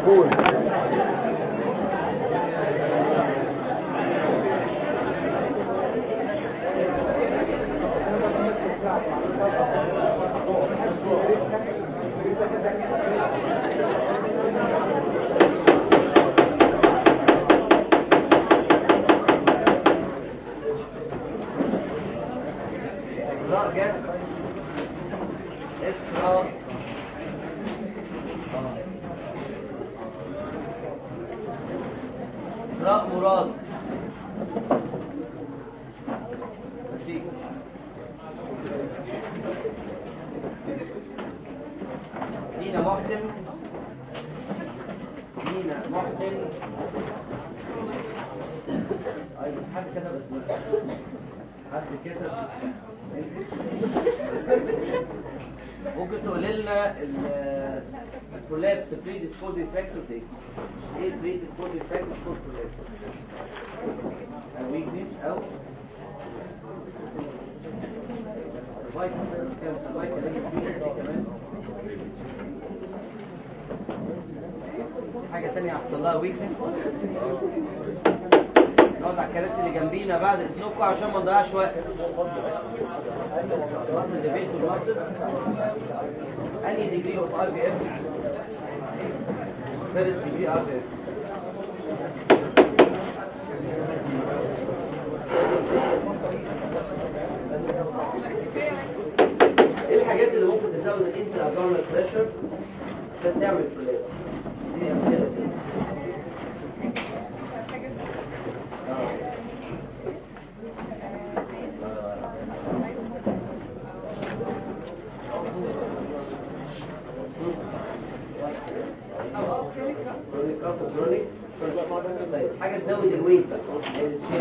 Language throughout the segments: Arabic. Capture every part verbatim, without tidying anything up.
قول. إسراء جت إسراء إسراء مراد ماشي. دينا محسن دينا محسن أيوة حد كتب اسمها حد كتب ممكن تقول لنا الكولابس بري ديسبوزيف فاكتورز ايه؟ ايه البري ديسبوزيف فاكتورز فور كولابس؟ ويكنس او سيرفايكال كام سيرفايكال كمان حاجه ثانيه هيحصل لها ويكنس. نقعد على الكراسي اللي جنبينا بعد اذنكم عشان ما نضيعش وقت. مصر ديبيت والمصر انهي ديجري اوف ار بي اف؟ فيرست ديجري ار بي اف. ايه الحاجات اللي ممكن تزود الانتر ابدومينال بريشر عشان تعمل كولابس؟ دي امثله كده. طيب حاجه تزود الويت بقى الشيب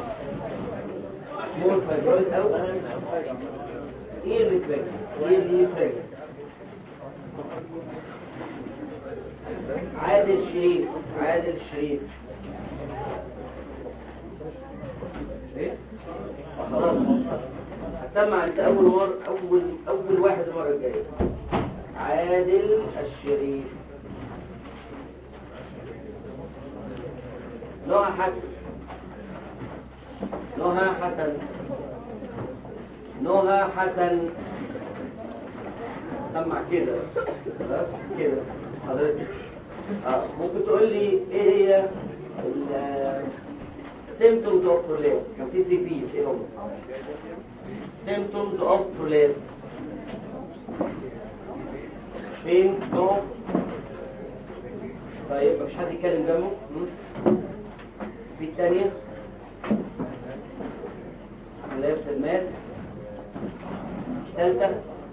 سمول فايبرويد او ايه ريفلكس ايه ريفلكس. عادل شريف عادل شريف ايه خلاص هتسمع انت اول مره اول اول واحد المره الجايه. عادل الشريف. نهى حسن نهى حسن نهى حسن سمع كده خلاص كده حضرتك. اه ممكن تقول لي ايه هي السيمبتومز اوف برولابس؟ كان في ثري بيز ايه هم؟ سيمبتومز اوف برولابس فين نوع؟ طيب مفيش حد يتكلم جنبه؟ في الثانية لابس الماس. الثالثة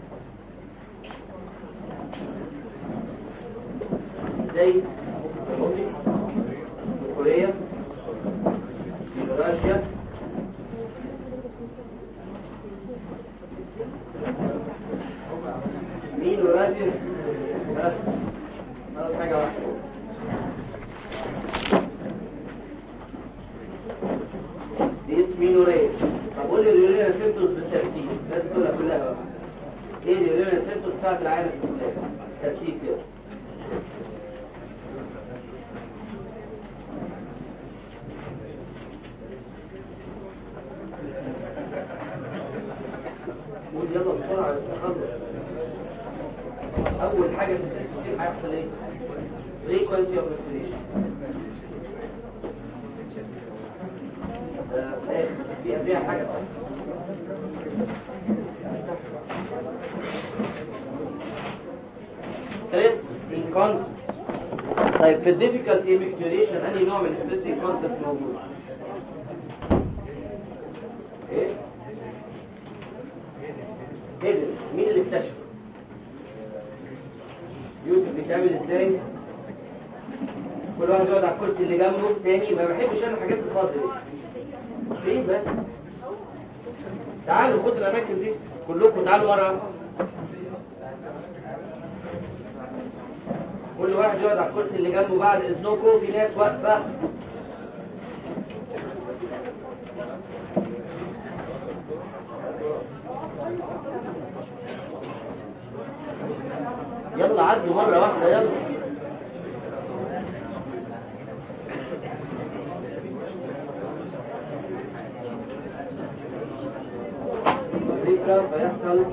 زي كوريا روسيا مين وراسيا؟ خلاص حاجة واحدة. دي اسمين وريا. طب قول لي اليورينا سيمبتومز بالترتيب لازم تقولها كلها بقى. ايه اليورينا سيمبتومز بتاعت العيان في الكلاب؟ ترتيب كده. قول يلا بسرعة عشان نخلص. أول حاجة في السيستم هيحصل ايه؟ frequency of respiration. ده في قبلها حاجة صح؟ stress incontinence. طيب في difficult ejaculation أنهي نوع من stress incontinence موجود؟ ايه؟ قدر مين اللي اكتشف؟ يوسف بيتعمل ازاي؟ كل واحد يقعد على الكرسي اللي جنبه تاني. ما بحبش انا الحاجات الفاضيه دي. فين بس؟ تعالوا خدوا الاماكن دي كلكم تعالوا ورا. كل واحد يقعد على الكرسي اللي جنبه بعد اذنكم. في ناس واقفه. يلا عدوا مرة واحدة يلا. فكره فيحصل.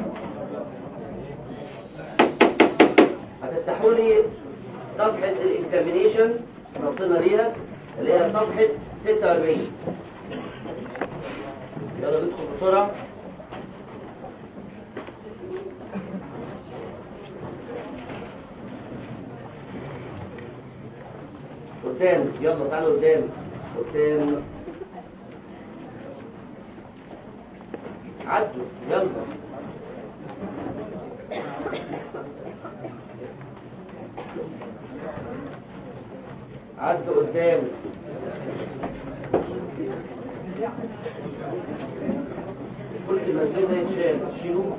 هتفتحوا لي صفحه الاكزامينيشن احنا وصلنا ليها اللي هي صفحه ستة وأربعين. يلا ندخل بسرعه. قدام، يلا تعالوا قدام قدام. عدوا يلا. عدوا قدام. كل المسجد ده يتشال، شيلوه.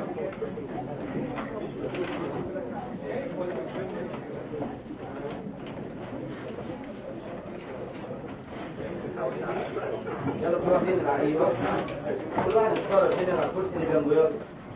يلا كل واحد فين اللعيبه؟ كل واحد يتصرف هنا على الكرسي اللي جنبه. يلا.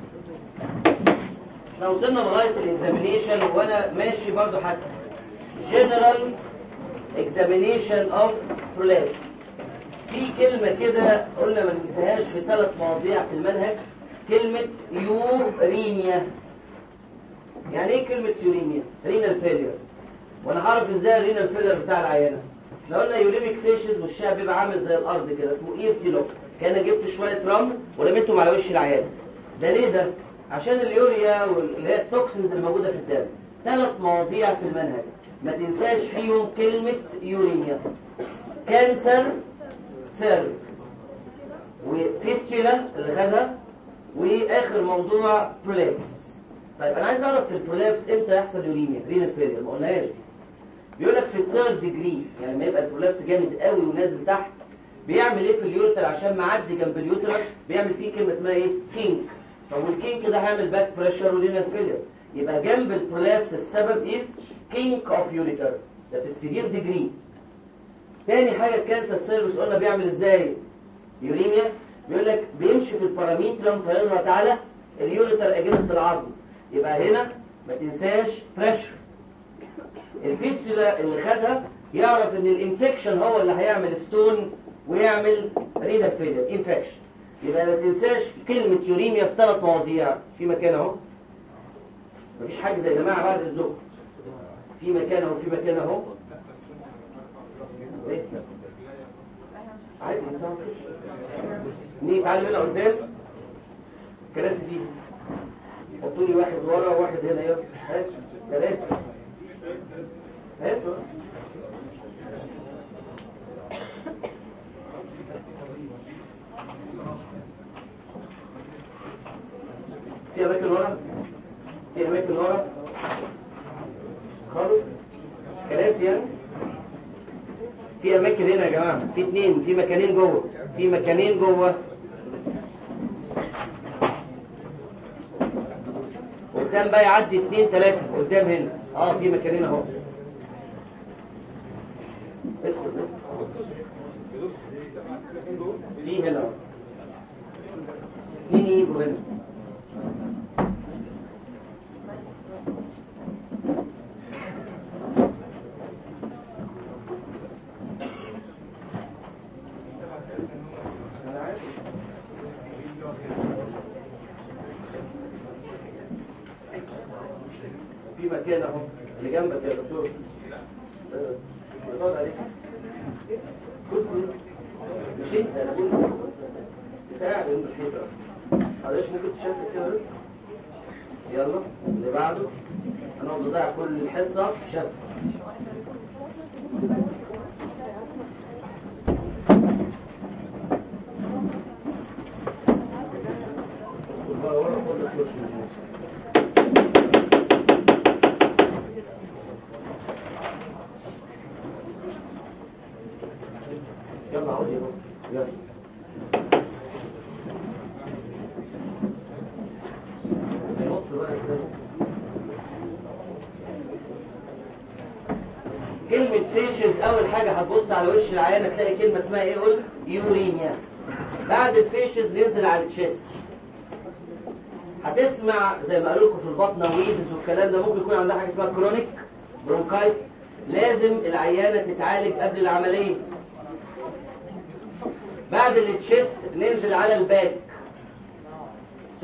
احنا وصلنا لغايه الاكزامينيشن وانا ماشي برضو حسب جنرال اكزامينيشن اوف برولابس. في كلمه كده قلنا ما ننساهاش في ثلاث مواضيع في المنهج، كلمه يوريميا. يعني ايه كلمه يوريميا؟ رينال فيلير. وانا هعرف ازاي الرينال فيلير بتاع العيانه؟ لو قلنا يوريميك فيشز والشعب بيبقى عامل زي الارض كده، اسمه ايرتيلوك، كان جبت شويه رمل ورميتهم على وش العيان. ده ليه ده؟ عشان اليوريا واللي هي التوكسينز اللي موجوده في الدم. ثلاث مواضيع في المنهج ما تنساش فيهم كلمه يوريميا. كانسر سيرفكس، وفيستولا اللي خدها، واخر موضوع برولابس. طيب انا عايز اعرف في البرولابس امتى يحصل يوريميا رينال فيلير، ما قلناهاش. بيقول لك في الثيرد ديجري، يعني لما يبقى البرولابس جامد قوي ونازل تحت، بيعمل ايه في اليوتر عشان معدي جنب اليوترس؟ بيعمل فيه كلمه اسمها ايه؟ كينك. طب والكينك ده هيعمل باك بريشر ورينال فيلير. يبقى جنب البرولابس السبب از كينك اوف يوريتر، ده في السيفير ديجري. تاني حاجه الكانسر سيرفيس قلنا بيعمل ازاي يوريميا؟ بيقول لك بيمشي في الباراميترم فيضغط على اليوريتر اجينست العظم. يبقى هنا ما تنساش بريشر. الفيستولا اللي خدها يعرف ان الانفكشن هو اللي هيعمل ستون ويعمل رينال فيلير انفكشن. يبقى ما تنساش كلمه يوريميا في ثلاث مواضيع. في مكان اهو، مفيش حاجه زي يا جماعه بعد اذنكم. في مكان اهو، في مكان اهو. عادي مين تعالوا هنا قدام كراسي دي، حطوا لي واحد ورا وواحد هنا. يلا هات كراسي، هاتوا. في اماكن ورا، في اماكن ورا خالص كراسي يعني. في اماكن هنا يا جماعه، في اتنين، في مكانين جوه، في مكانين جوه. قدام بقى يعدي اتنين تلاته قدام هنا. اه في مكانين اهو. ادخل في هنا اهو. اتنين يجوا هنا. في مكان اهو اللي جنبك يا دكتور. اقعد عليك. بص مش انت، انا بقول انت قاعد جنب الحيطه. معلش ممكن تشافك كده بس. يلا اللي بعده. هنقعد نضيع كل الحصه شاف. يلا عودي يلا. كلمة فيشز أول حاجة هتبص على وش العيانة تلاقي كلمة اسمها إيه؟ قلت يورينيا. بعد الفيشز ننزل على التشيست. هتسمع زي ما قالوا لكم في البطنة ويزز والكلام ده، ممكن يكون عندها حاجة اسمها كرونيك برونكايت. لازم العيانة تتعالج قبل العملية. بعد التشيست ننزل على الباك.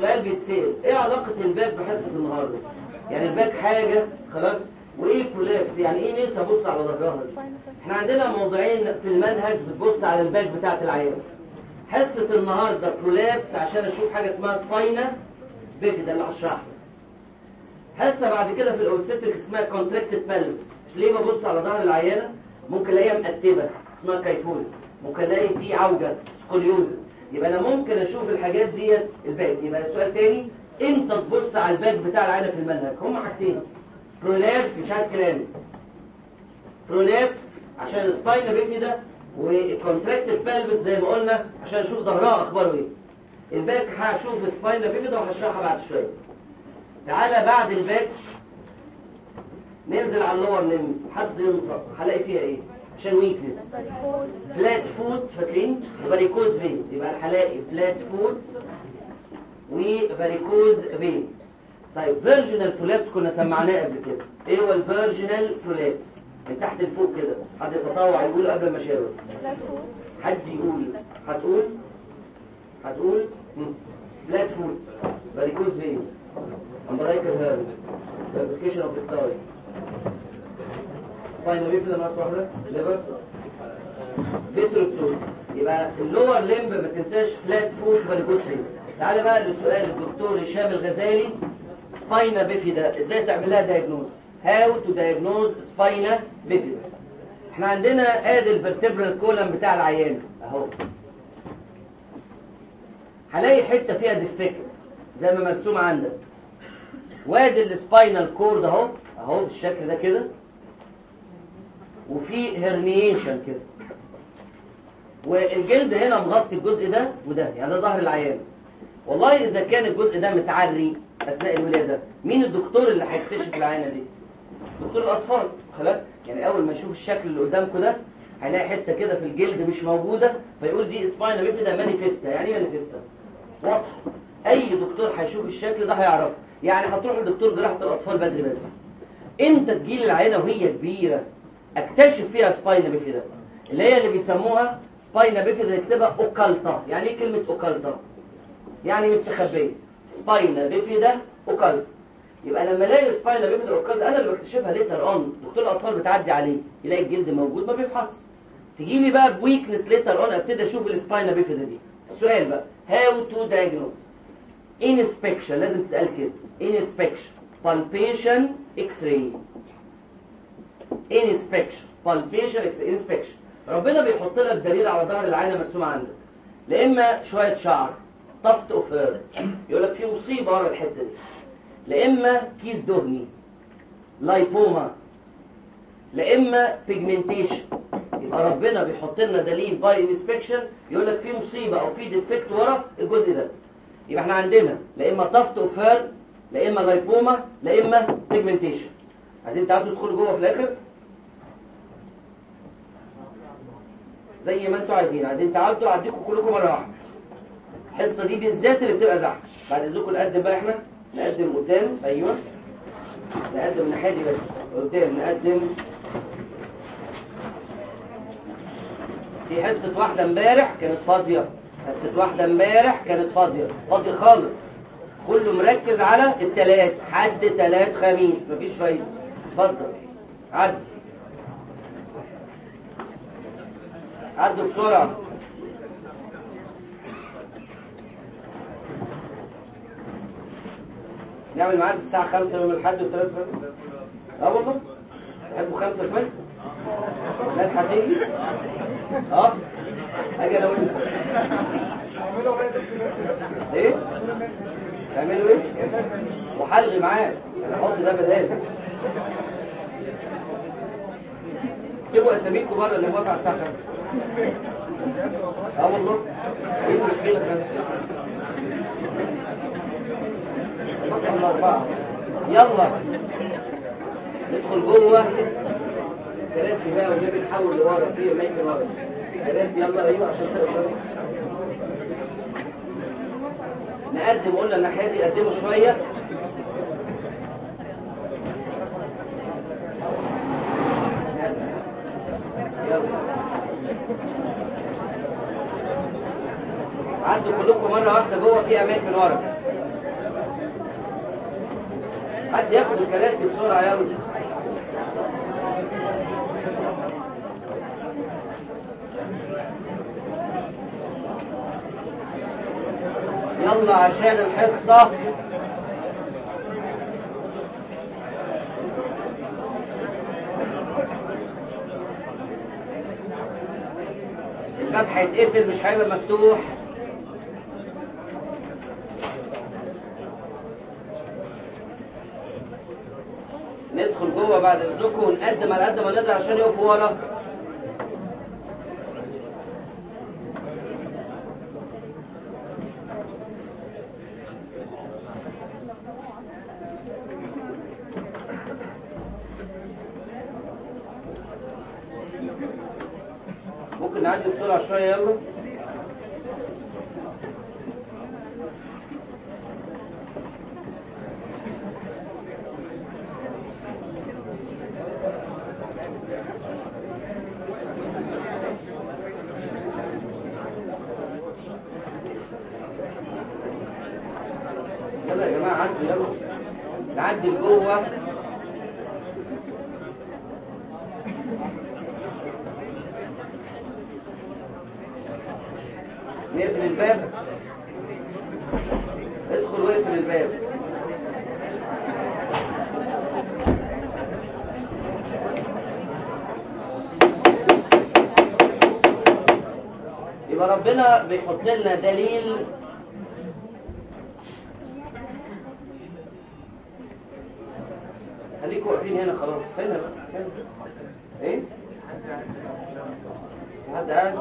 سؤال بيتسال، ايه علاقه الباك بحصه النهارده؟ يعني الباك حاجه خلاص، وايه البرولابس؟ يعني ايه ننسى ابص على ظهرها؟ احنا عندنا موضوعين في المنهج بتبص على الباك بتاعت العيان. حصه النهارده برولابس عشان اشوف حاجه اسمها سباينا بيفيدا اللي هشرحها. حصه بعد كده في الاوبستريك اسمها كونتراكتد بالفس. ليه ببص على ظهر العيانه؟ ممكن الاقيها مقتبه اسمها كايفوزس، ممكن الاقي في عوجه سكوليوزس. يبقى انا ممكن اشوف الحاجات ديت الباك. يبقى السؤال تاني، امتى تبص على الباك بتاع العيانه في المنهج؟ هما حاجتين، برولابس مش عايز كلامي، برولابس عشان السباينا بيفيدا، والكونتراكتد بالفس زي ما قلنا عشان اشوف ظهرها اخباره ايه. الباك هشوف سباينا بيفيدا وهشرحها بعد شويه. تعالى بعد الباك ننزل على اللور ليم. حد ينطق هلاقي فيها ايه؟ عشان ويكنس، فلات فوت، فاكرين؟ وفاريكوز فينز. يبقى هلاقي فلات فوت وفاريكوز فينز. طيب فيرجنال برولابس كنا سمعناه قبل كده. ايه هو الفيرجنال برولابس؟ من تحت لفوق كده. حد يتطوع يقول قبل ما اشاور. حد يقول. هتقول هتقول فلات فوت، فاريكوز فينز، umbilical hernia, fabrication of the thigh, spinal bifida ناقص واحدة، liver, visceral. يبقى اللور لمب ما تنساش فلات فوت فاريكوز فينز. تعالى بقى للسؤال الدكتور هشام الغزالي، سباينا بيفيدا ازاي تعمل لها دايجنوز؟ هاو تو دايجنوز سباينا بيفيدا. احنا عندنا ادي الفرتبرال كولم بتاع العيان اهو. هلاقي حته فيها ديفكت زي ما مرسوم عندك. وادي السباينال كورد اهو اهو بالشكل ده كده، وفي هرنيشن كده، والجلد هنا مغطي الجزء ده وده، يعني ده ظهر العيان. والله اذا كان الجزء ده متعري اثناء الولاده، مين الدكتور اللي هيكتشف العينه دي؟ دكتور الاطفال. خلاص، يعني اول ما يشوف الشكل اللي قدامكم ده هيلاقي حته كده في الجلد مش موجوده، فيقول دي سباينا بيفيدا مانيفيستا. يعني ايه مانيفيستا؟ واضح. اي دكتور هيشوف الشكل ده هيعرفه. يعني هتروح لدكتور جراحه الاطفال بدري بدري. امتى تجيلي العينه وهي كبيره اكتشف فيها سباينا بيفيدا؟ اللي هي اللي بيسموها سباينا بيفيدا، نكتبها اوكالتا. يعني ايه كلمه اوكالتا؟ يعني مستخبيه. سباينا بيفيدا اوكالتا. يبقى لما الاقي سباينا بيفيدا اوكالتا انا اللي بكتشفها ليتر اون. دكتور الاطفال بتعدي عليه يلاقي الجلد موجود ما بيفحص. تجي لي بقى بويكنس ليتر اون ابتدي اشوف السباينا بيفيدا دي. السؤال بقى هاو تو دايجنوز؟ inspection لازم تتقال كده. inspection palpation x-ray. inspection palpation x-ray. inspection ربنا بيحط لك دليل على ظهر العينه مرسومه عندك، لا اما شويه شعر طفت اوفر يقول لك في مصيبه ورا الحته دي، لا اما كيس دهني لايبوما، لا اما بيجمنتيشن. يبقى ربنا بيحط لنا دليل باي انسبكشن يقول لك في مصيبه او في ديفكت ورا الجزء ده. يبقى احنا عندنا لا اما طفت اوفر، لا اما لايبوما، لا اما بيجمنتيشن. عايزين تعالوا تدخلوا جوه في الاخر زي ما انتوا عايزين. عايزين تعالوا اعديكم كلكم مره واحده. الحصه دي بالذات اللي بتبقى زحمه. بعد اذنكم نقدم بقى، احنا نقدم قدام. ايوه نقدم الناحيه دي بس قدام. نقدم في حصه واحده امبارح كانت فاضيه. حصه واحده امبارح كانت فاضيه فاضيه خالص. كله مركز على التلات، حد تلات خميس مفيش فايده. اتفضل عدي عدوا بسرعه. نعمل معاد الساعة خمسة يوم الأحد والثلاث فجر. اه والله تحبوا خمسة الفجر؟ ناس هتيجي؟ اه اجي انا وانت. ايه؟ تعملوا ايه؟ وحلغي معاه. انا احط ده بدال. اكتبوا اساميكم بره اللي موافق على الساعة خمسة. اه والله ايه المشكلة خمسة؟ الأربعة. يلا ندخل جوه. كراسي بقى والنبي نحول لورا فيه مايك ورا. كراسي يلا. ايوه عشان تقدر نقدم. قلنا الناحية دي قدموا شوية. يلا عدوا كلكم مرة واحدة جوه في أماكن ورا. حد ياخد الكراسي بسرعه يلا. يلا عشان الحصه. الباب هيتقفل مش هيبقى مفتوح. ندخل جوه بعد اذنكم ونقدم على قد ما نقدر عشان يقفوا ورا. ممكن نعدي بسرعه شويه يلا. يلا يا جماعه عدوا يلا نعدي لجوه. نقفل الباب. ادخل واقفل الباب. يبقى ربنا بيحط لنا دليل خليكم واقفين هنا خلاص. هنا هنا ايه؟ حد قاعد؟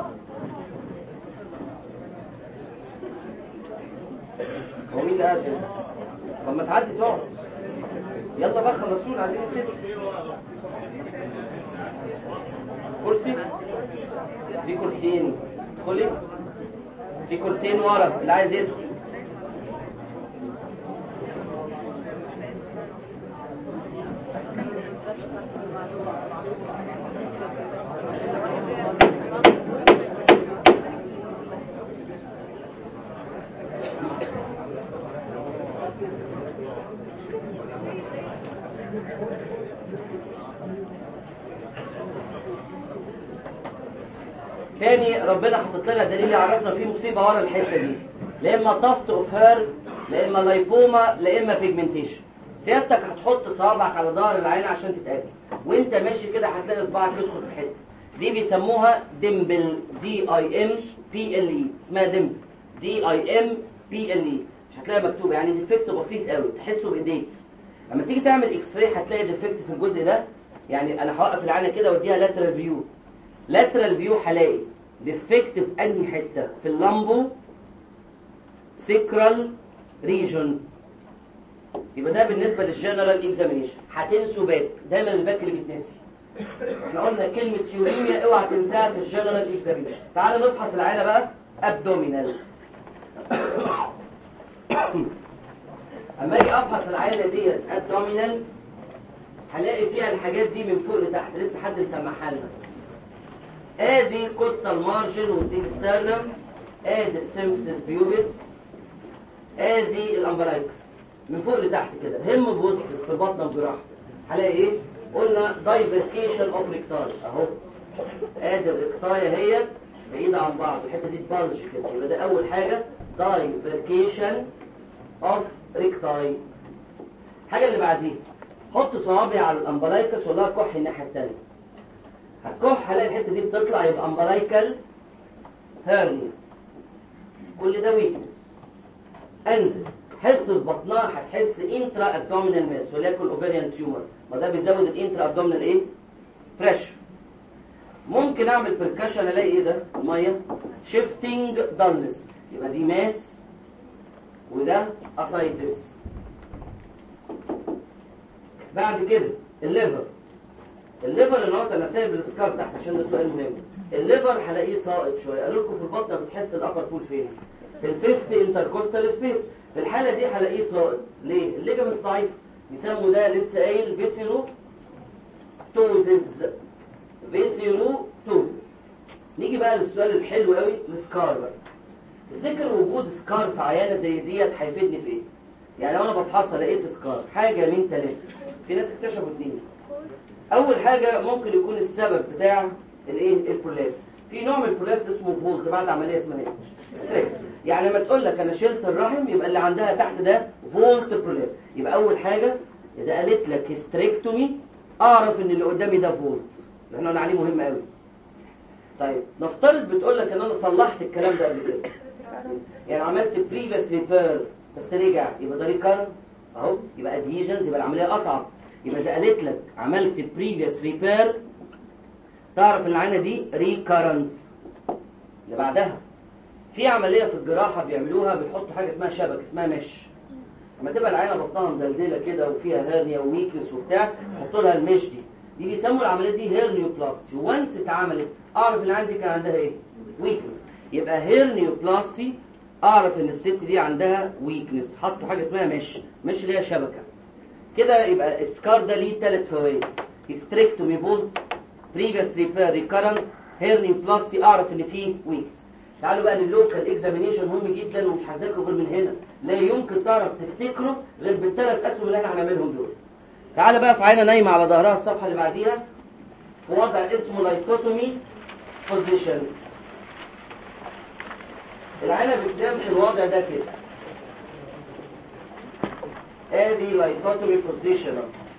هو مين اللي قاعد هنا؟ طب ما تعدي تقعد. يلا بقى خلصونا عايزين كده. كرسي؟ في كرسيين. ادخلي. في كرسيين ورا اللي عايز يدخل. تاني ربنا حطت لنا دليل يعرفنا فيه مصيبه ورا الحته دي، لا اما طفت اوف هير، لا اما لايبوما، لا اما بيجمنتيشن. سيادتك هتحط صوابعك على ظهر العين عشان تتاكد، وانت ماشي كده هتلاقي صباعك يدخل في حته دي بيسموها ديمبل، دي اي ام بي ال اي، اسمها ديمبل دي اي ام بي ال اي. مش هتلاقيها مكتوبه، يعني ديفكت بسيط قوي تحسه بايديك. لما تيجي تعمل اكس راي هتلاقي ديفكت في الجزء ده. يعني انا هوقف العينه كده واديها لاترال فيو. لاترال فيو هلاقي ديفكت في انهي حته؟ في اللامبو سيكرال ريجون. يبقى ده بالنسبه للجنرال اكزامينيشن. هتنسوا باك، دايما الباك اللي بيتنسي. احنا قلنا كلمه يوريميا اوعى تنساها في الجنرال اكزامينيشن. تعالى نفحص العينه بقى ابدومينال. اما اجي افحص العينه ديت ابدومينال هلاقي فيها الحاجات دي من فوق لتحت، لسه حد مسمعها لنا. ادي كوستال مارجن وسيكسترنم، ادي السيمفيسيس بيوبس، ادي الامبرايكس من فوق لتحت كده. هم بوسط في بطن الجراحه هلاقي ايه؟ قلنا دايفركيشن اوف ريكتاي اهو. ادي الريكتايه هي بعيده عن بعض، الحته دي تبلج كده. يبقى ده اول حاجه دايفركيشن اوف ريكتاي. الحاجه اللي بعديها حط صوابعي على الامبرايكس ولا كح الناحيه الثانيه. هتكح هلاقي الحته دي بتطلع، يبقى امبرايكال هيرنيا. كل ده ويكنس. انزل حس في بطنها هتحس انترا ابدومينال ماس وليكن اوفيريان تيومر، ما ده بيزود الانترا ابدومينال ايه؟ بريشر. ممكن اعمل بركشن الاقي ايه ده؟ ميه شيفتنج دالنس، يبقى دي ماس وده اسايتس. بعد كده الليفر. الليفر النهارده انا سايب السكار تحت عشان ده سؤال مهم. الليفر هلاقيه ساقط شويه. قالوا لكم في البطن بتحس الابر بول فين؟ في الفيفث انتركوستال سبيس. في الحاله دي هلاقيه ساقط. ليه؟ الليجمنت ضعيف. يسموا ده لسه قايل فيسيرو توزز. فيسيرو توزز. نيجي بقى للسؤال الحلو قوي، السكار بقى. تفتكر وجود سكار في عيانه زي ديت هيفيدني في ايه؟ يعني لو انا بفحصها لقيت سكار حاجه من ثلاثه، في ناس اكتشفوا اثنين. اول حاجه ممكن يكون السبب بتاع الايه البرولابس. في نوع من البرولابس اسمه فولت بعد عمليه اسمها ايه؟ ستريكت. يعني لما تقول لك انا شلت الرحم يبقى اللي عندها تحت ده فولت برولابس. يبقى اول حاجه اذا قالت لك ستريكتومي اعرف ان اللي قدامي ده فولت، لان انا عليه مهم قوي. طيب نفترض بتقول لك ان انا صلحت الكلام ده قبل كده، يعني عملت بريفيس ريبير بس رجع، يبقى ده ريكارنت اهو، يبقى ادهيجنز، يبقى العمليه اصعب. يبقى اذا قالت لك عملت بريفيس ريبير تعرف ان العينه دي ريكارنت. اللي بعدها في عمليه في الجراحه بيعملوها، بيحطوا حاجه اسمها شبك اسمها مش. لما تبقى العينه بطنها مدلدله كده وفيها هيرنيا وويكنس وبتاع يحطوا لها المش دي، دي بيسموا العمليه دي هيرنيوبلاستي. وانس اتعملت اعرف ان عندي كان عندها ايه؟ ويكنس. يبقى هيرنيوبلاستي اعرف ان الست دي عندها ويكنس. حطوا حاجه اسمها مش، مش اللي هي شبكه كده. يبقى السكار ده ليه ثلاث فوائد: هيستريكتومي فولت، بريفيس ريبير ريكارنت، هيرنيوبلاستي اعرف ان فيه ويكنس. تعالوا بقى لللوكال اكزامينيشن، مهم جدا ومش هذاكره غير من هنا، لا يمكن تعرف تفتكره غير بالثلاث اسهم اللي احنا هنعملهم دول. تعالى بقى في عينه نايمه على ظهرها الصفحه اللي بعديها في وضع اسمه لايتوتومي بوزيشن. العينه بتنام في الوضع ده كده، ادي لايتوتومي بوزيشن،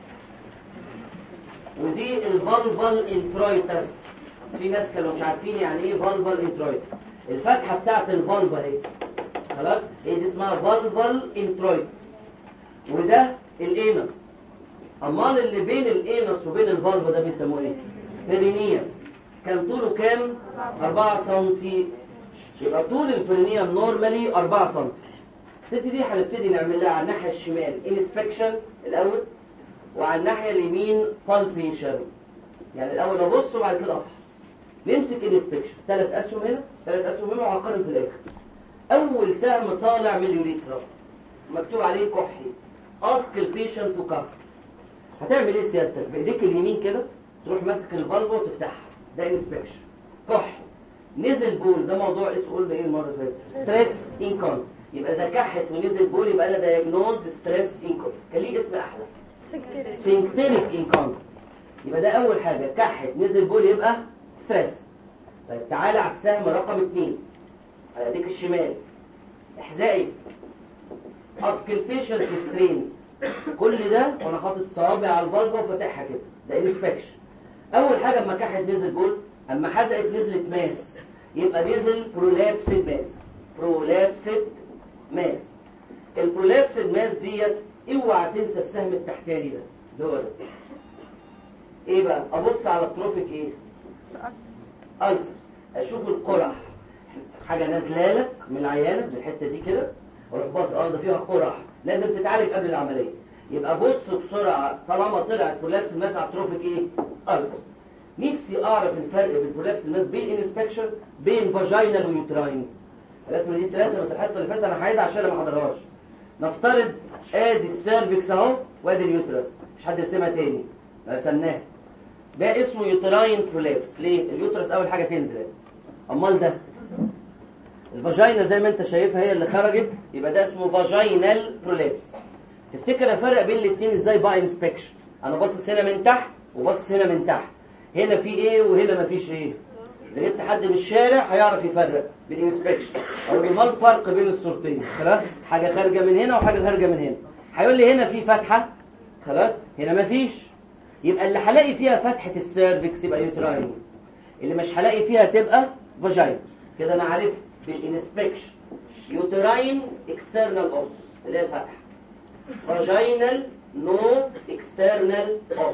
ودي الفالفال انترويتس. في ناس كانوا مش عارفين يعني ايه فالفال انترويتس. الفتحه بتاعت الفالفا اهي، خلاص، هي دي اسمها فالفال انترويتس، وده الانس. امال اللي بين الانس وبين الفالفا ده بيسموه ايه؟ بيرينيوم. كان طوله كام؟ أربعة سنتي. يبقى طول البيرينيوم نورمالي أربعة سنتي. الست دي هنبتدي نعمل لها على الناحيه الشمال انسبكشن الاول، وعلى الناحيه اليمين بالبيشن. يعني الاول ابص وبعد كده افحص. نمسك انسبكشن، ثلاث اسهم هنا، ثلاث اسهم هنا، وهقارن في الاخر. اول سهم طالع من اليوريثرا مكتوب عليه كحي، اسك البيشنت تو كف. هتعمل ايه سيادتك؟ بايديك اليمين كده تروح ماسك الفالفا وتفتحها، ده انسبكشن. كحي نزل بول، ده موضوع اسمه قلنا ايه المره اللي فاتت؟ ستريس انكون. يبقى اذا كحت ونزل بول يبقى انا دايجنوز ستريس انكون. كان ليه اسم احلى، سفنكتريك انكون. يبقى ده اول حاجه، كحت نزل بول يبقى ستريس. طيب تعالى على السهم رقم اثنين على ايديك الشمال، احذائي اسكلبيشن سترين. كل ده وانا حاطط صوابعي على الفالفا وفاتحها كده، ده انسبكشن. اول حاجه اما كحت نزل بول، اما حزقت نزلت ماس، يبقى نزل برولابسد ماس. برولابسد ماس. البرولابسد ماس ديت اوعى تنسى السهم التحتاني ده، ده هو ده. ايه بقى؟ ابص على التروفيك ايه؟ ألسر. اشوف القرح، حاجه نازله لك من العيانه من الحته دي كده، اروح باص اه ده فيها قرح لازم تتعالج قبل العمليه. يبقى بص بسرعه طالما طلعت برولابس الماس على التروفيك ايه؟ ألسر. نفسي اعرف الفرق بين برولابس الماس بين انسبكشن بين فاجينال ويوتراين. الرسمه دي اترسمت الحصه اللي فاتت، انا هعيدها عشان ما حضرهاش. نفترض ادي السيرفكس اهو وادي اليوترس، مش حد يرسمها تاني، رسمناها. ده اسمه يوتراين برولابس. ليه؟ اليوترس اول حاجه تنزل. امال ده الفاجينا زي ما انت شايفها هي اللي خرجت، يبقى ده اسمه فاجينال برولابس. تفتكر افرق بين الاثنين ازاي بقى انسبكشن؟ انا باصص هنا من تحت وباصص هنا من تحت، هنا في ايه وهنا ما فيش ايه. اذا جبت حد من الشارع هيعرف يفرق بالانسبكشن. اقول له ما الفرق بين الصورتين؟ خلاص، حاجه خارجه من هنا وحاجه خارجه من هنا. هيقول لي هنا في فتحه، خلاص، هنا ما فيش. يبقى اللي هلاقي فيها فتحه السيرفكس يبقى يوتراين، اللي مش هلاقي فيها تبقى فاجينا. كده انا عارف بالانسبكشن يوتراين اكسترنال اوس اللي هي الفتحه، فاجينال نو اكسترنال اوس.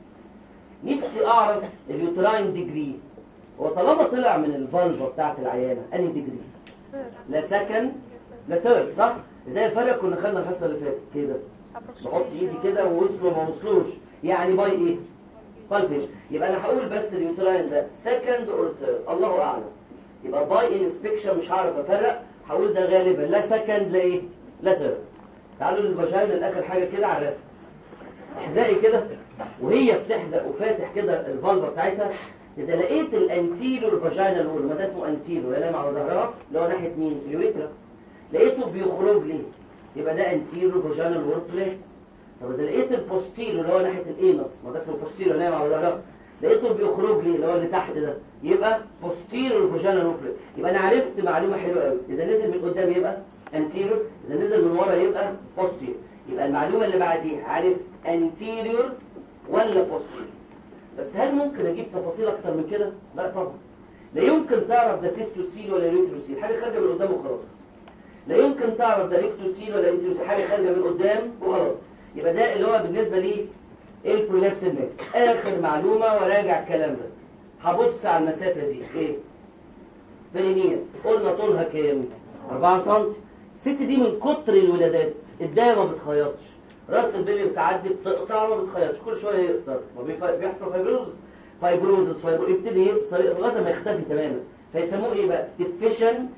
نفسي اعرف اليوتراين ديجري. هو طالما طلع من الفالفا بتاعت العيانه انهي ديجري؟ لا سكند لا ثيرد، صح؟ زي الفرق كنا خدنا الحصه اللي فاتت كده، بحط ايدي كده ووصلوا ما وصلوش، يعني باي ايه؟ بالبيشن. يبقى انا هقول بس اليوتراين ده سكند اور ثيرد، الله اعلم. يبقى باي انسبكشن مش هعرف افرق، هقول ده غالبا لا سكند لا ايه؟ لا ثيرد. تعالوا للفاجينا لاخر حاجه كده على الرسم. احذائي كده وهي بتحزق وفاتح كده الفالفا بتاعتها، اذا لقيت الانتيريور فاجينال وول، ما ده اسمه انتيريور، اللي نايم على ظهرها اللي هو ناحيه مين؟ اليوريثرا، لقيته بيخرج لي يبقى ده انتيرو فاجينال وول بليت. طب اذا لقيت البوستيرو اللي هو ناحيه الانس، ما ده اسمه البوستيرو نايم على ظهرها، لقيته بيخرج لي اللي هو اللي تحت ده، يبقى بوستيرو فاجينال وول بليت. يبقى انا عرفت معلومه حلوه قوي، اذا نزل من قدام يبقى انتيرو، اذا نزل من ورا يبقى بوستيرو. يبقى المعلومه اللي بعديها عارف انتيريور ولا بوستيرو. بس هل ممكن اجيب تفاصيل اكتر من كده؟ لا طبعا. لا يمكن تعرف ده سيستوسيل ولا ريتروسيل، حاجه خارجه من قدام وخلاص. لا يمكن تعرف ده ريكتوسيل ولا انتروسيل، حاجه خارجه من قدام وخلاص. يبقى ده اللي هو بالنسبه لي البرولابس ماكس. اخر معلومه وراجع الكلام ده، هبص على المسافه دي ايه؟ برينيه قلنا طولها كام؟ أربعة سم. الست دي من كتر الولادات الدايه ما بتخيطش، راس البيبي بتعدي بتقطع ما بتخيطش، كل شويه يقصر، ما بيحصل فايبروز فايبروزس فايبروز يبتدي يقصر لغايه ما يختفي تماما، فيسموه ايه بقى؟ ديفيشن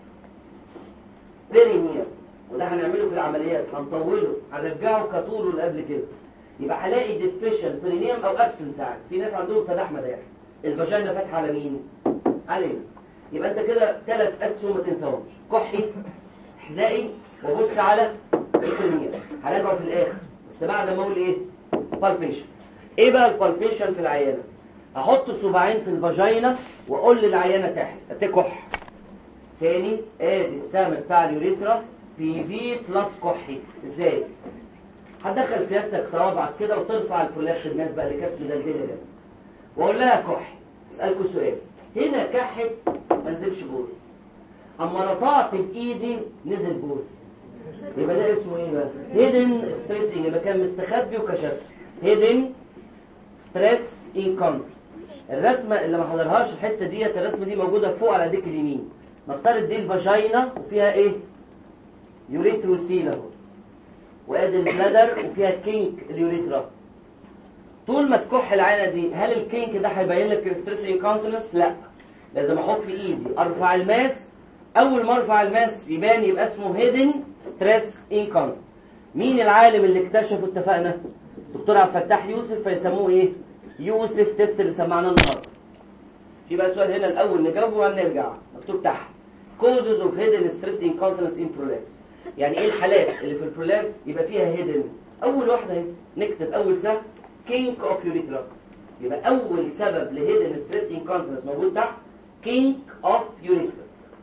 برينيه. وده هنعمله في العمليات، هنطوله هنرجعه كطوله اللي قبل كده. يبقى هلاقي ديفيشن برينيوم او ابسنت ساعات. في ناس عندهم سداح مداح، الفاجينا فاتحه على مين؟ على الانس. يبقى انت كده ثلاث اسهم ما تنساهمش، كحي، حذائي، وبص على البرينيوم. هنرجعه في الاخر بس بعد ما اقول ايه؟ بالبيشن. ايه بقى البالبيشن في العيانه؟ احط صباعين في الفاجينا واقول للعيانه تحس تكح. تاني ادي السهم بتاع اليوريثرا بي في بلس كحي. ازاي؟ هتدخل سيادتك صوابعك كده وترفع البرولابس الناس بقى اللي كانت مدلدله ده واقول لها كحي. اسالكوا سؤال، هنا كحت ما نزلش بول، اما رفعت بايدي نزل بول، يبقى ده اسمه ايه بقى؟ هيدن ستريس. يبقى كان مستخبي وكشفت. هيدن ستريس انكونتر. الرسمه اللي ما حضرهاش الحته ديت، الرسمه دي موجوده فوق على ايديك اليمين. نفترض دي الفاجينا وفيها ايه؟ يوريثروسيل اهو، وادي البلادر وفيها كينك اليوريثرا. طول ما تكح العينه دي، هل الكينك ده هيبين لك ستريس انكونتيننس؟ لا، لازم احط ايدي ارفع الماس. اول ما ارفع الماس يبان، يبقى اسمه هيدن ستريس انكونتيننس. مين العالم اللي اكتشفه؟ اتفقنا دكتور عبد الفتاح يوسف، فيسموه ايه؟ يوسف تيست اللي سمعناه النهارده. في بقى سؤال هنا الاول نجاوبه وهنرجع، مكتوب تحت causes of hidden stress incontinence in prolapse. يعني ايه الحالات اللي في البرولابس يبقى فيها هيدن؟ اول واحده اهي، نكتب اول سبب كينك اوف يوريثرا. يبقى اول سبب لهيدن ستريس انكونتيننس موجود تحت كينك اوف يوريثرا.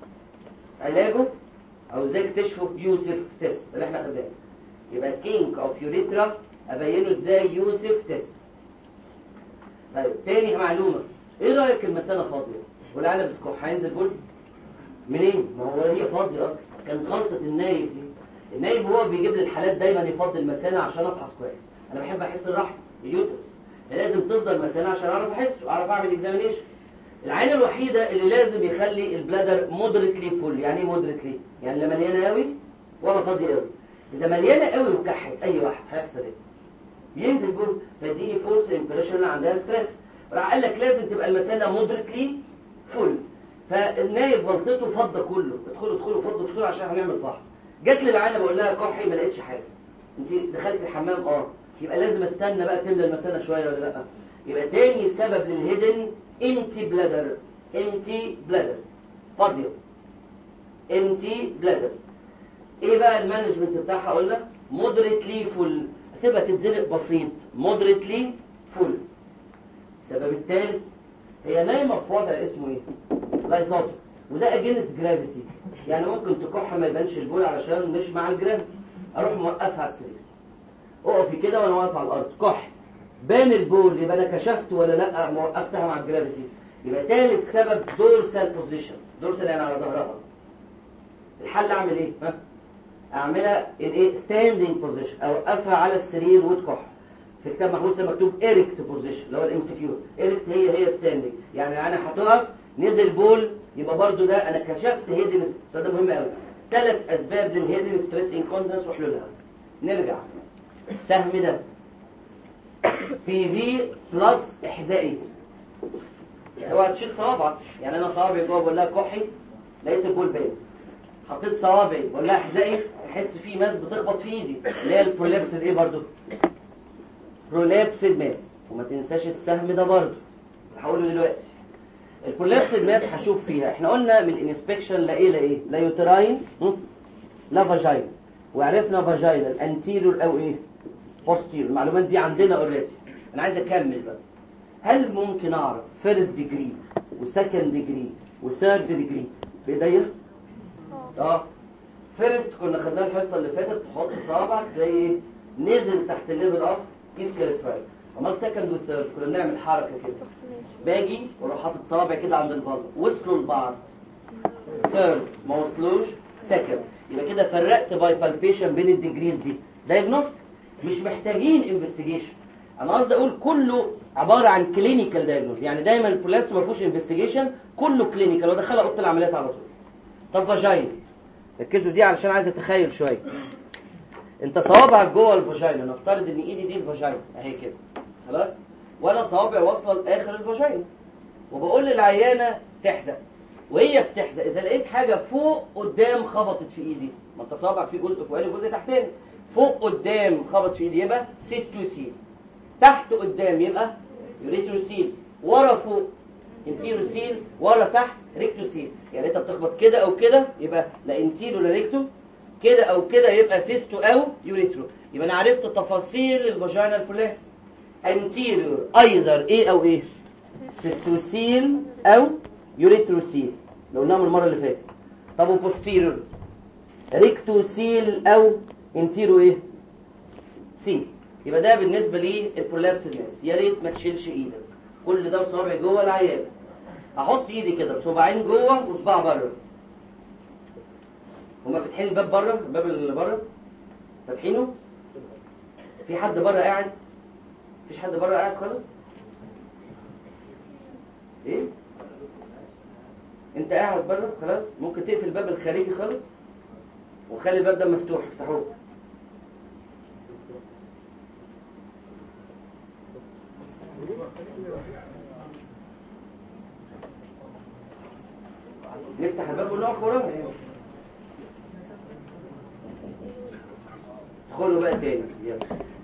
علاجه او ازاي اكتشفه؟ يوسف تيست اللي احنا خدناه. يبقى كينك اوف يوريثرا ابينه ازاي؟ يوسف تيست. طيب تاني معلومه، ايه رايك المثانه فاضيه والعينه بتكح، هينزل بول منين؟ ما هو هي فاضيه اصلا. كانت غلطه النايب دي. النايب هو بيجيب لي الحالات دايما يفضل المثانه عشان افحص كويس. انا بحب احس الرحم اليوترس، لازم تفضل مثانه عشان اعرف احسه، اعرف اعمل اكزامينيشن. العينه الوحيده اللي لازم يخلي البلادر مودريتلي فول. يعني ايه مودريتلي؟ يعني لا مليانه قوي ولا فاضيه قوي. اذا مليانه قوي وكحت اي واحد هيحصل ايه؟ ينزل بول، فيديني فورس امبريشن عندها ستريس. راح قال لك لازم تبقى المثانه مودريتلي فول. فالنايب غلطته فضه كله، ادخلوا ادخلوا فضوا ادخلوا عشان هنعمل فحص. جت لي العينه بقول لها كحي ما لقيتش حاجه. انت دخلتي الحمام؟ اه. يبقى لازم استنى بقى تملى المثانه شويه ولا لا؟ يبقى تاني سبب للهيدن امتي بلادر. امتي بلادر فاضيه. امتي بلادر. ايه بقى المانجمنت بتاعها؟ قلنا مودريتلي فول، اسيبها تتزنق بسيط. مودريتلي فول. السبب الثالث هي نايمه في وضع اسمه ايه؟ لايثوتو، وده اجينست جرافيتي. يعني ممكن تكح ما يبانش البول علشان مش مع الجرافيتي، اروح موقفها على السرير. اقفي كده وانا واقف على الارض، كح بان البول، يبقى انا كشفت ولا لا؟ موقفتها مع الجرافيتي. يبقى ثالث سبب دورسال بوزيشن. دورسال يعني على ظهرها. الحل اعمل ايه؟ ها؟ اعملها ان ايه؟ ستاندينج بوزيشن، اوقفها على السرير وتكح. في كتاب محمود مكتوب ايركت بوزيشن اللي هو الام سي كيو. ايركت هي هي ستاندينج، يعني انا هتقف نزل بول، يبقى برضو ده انا كشفت هيدن. ده مهم قوي. ثلاث اسباب للهيدن ستريس انكونتيننس وحلولها. نرجع. السهم ده بي في بلس احذائي. اوعى تشيل صوابعك، يعني انا صوابعي جوه بقول لها كحي لقيت البول باين. حطيت صوابعي بقول لها احذائي، احس في ماس بتخبط في ايدي اللي هي البرولابس ايه برضو؟ برولابس الماس. وما تنساش السهم ده برضو هقوله دلوقتي. البرولابس الماس هشوف فيها، احنا قلنا من الانسبكشن لا ايه لا ايه؟ لا يوتراين لا فاجاين. وعرفنا فاجينال انتيريور او ايه بوستيريور. المعلومات دي عندنا اوريدي. انا عايز اكمل بقى. هل ممكن اعرف فيرست ديجري وسكند ديجري وثيرد ديجري بايديا؟ اه فيرست كنا خدناها الحصه اللي فاتت، تحط صابعك تلاقي نزل تحت الليفل اوف اسكال سباير. امال سكند وثيرد كنا بنعمل حركه كده، باجي واروح حاطط صابعي كده عند البلط، وصلوا لبعض ثيرد ما وصلوش سكند، يبقى كده فرقت باي بالبيشن بين الديجريز دي. دايجنوست مش محتاجين انفستيجيشن. انا قصدي اقول كله عباره عن كلينيكال دايجنوز، يعني دايما البولابس ما فيهوش انفستيجيشن، كله كلينيكال ودخلها اوضه العمليات على طول. طب فاجينا، ركزوا دي علشان عايز اتخيل شويه. انت صوابعك جوه الفاجينا، نفترض ان ايدي دي الفاجينا اهي كده خلاص، وانا صوابعي واصله لاخر الفاجينا، وبقول للعيانه تحزق، وهي بتحزق اذا لقيت حاجه فوق قدام خبطت في ايدي، ما انت صوابعك فيه جزء فوقاني وجزء تحتاني، فوق قدام خبط في ايدي يبقى سيستوسيل، تحت قدام يبقى يوريتروسيل، ورا فوق انتيروسيل، ورا تحت ريكتوسيل. يعني انت بتخبط كده او كده يبقى لا انتيرو لا ريكتو، كده او كده يبقى سيستو او يوريترو. يبقى انا عرفت تفاصيل الفاجينال بولابس. انتيريور ايذر ايه او ايه، سيستوسيل او يوريتروسيل لو قلناهم المره اللي فاتت. طب وبوستيريور ريكتوسيل او انتيرو ايه سي. يبقى ده بالنسبه للبرولابس الناس. يا ريت ما تشيلش ايدك، كل ده صوابعي جوه العيان. احط ايدي كده صباعين جوه وصباع بره. هما فاتحين الباب بره، الباب اللي بره فاتحينه؟ في حد بره قاعد؟ مفيش حد بره قاعد خالص؟ ايه؟ انت قاعد بره خلاص؟ ممكن تقفل الباب الخارجي خالص وخلي الباب ده مفتوح، افتحوه. نفتح الباب ونقف وراه. ادخلوا بقى تاني يلا.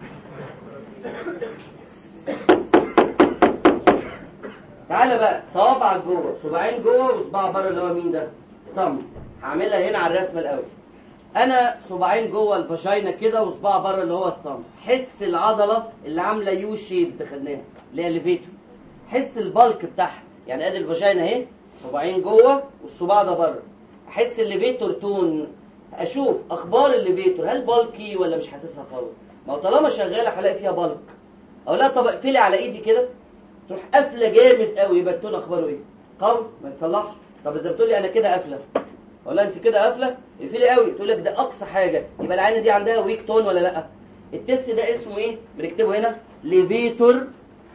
تعالى بقى صوابعك جوه، صباعين جوه وصباع بره اللي هو مين ده؟ ثumb. هعملها هنا على الرسمه الاول. انا صباعين جوه الفاجينا كده وصباع بره اللي هو الثumb. حس العضله اللي عامله يو شيب اللي خدناها اللي هي الليفيتور. حس البلك بتاعها، يعني ادي الفاجينا اهي، صباعين جوه والصباع ده بره. احس الليفيتور تون، اشوف اخبار الليفيتور هل بالكي ولا مش حاسسها خالص. ما هو طالما شغاله هلاقي فيها بالك. اقول لها طب اقفلي على ايدي كده، تروح قافله جامد قوي، يبقى التون اخباره ايه؟ قوي ما يتصلحش. طب اذا بتقول لي انا كده قافله، اقول لها انت كده قافله اقفلي قوي، تقول لك ده اقصى حاجه، يبقى العينه دي عندها ويك تون ولا لا؟ التست ده اسمه ايه؟ بنكتبه هنا ليفيتور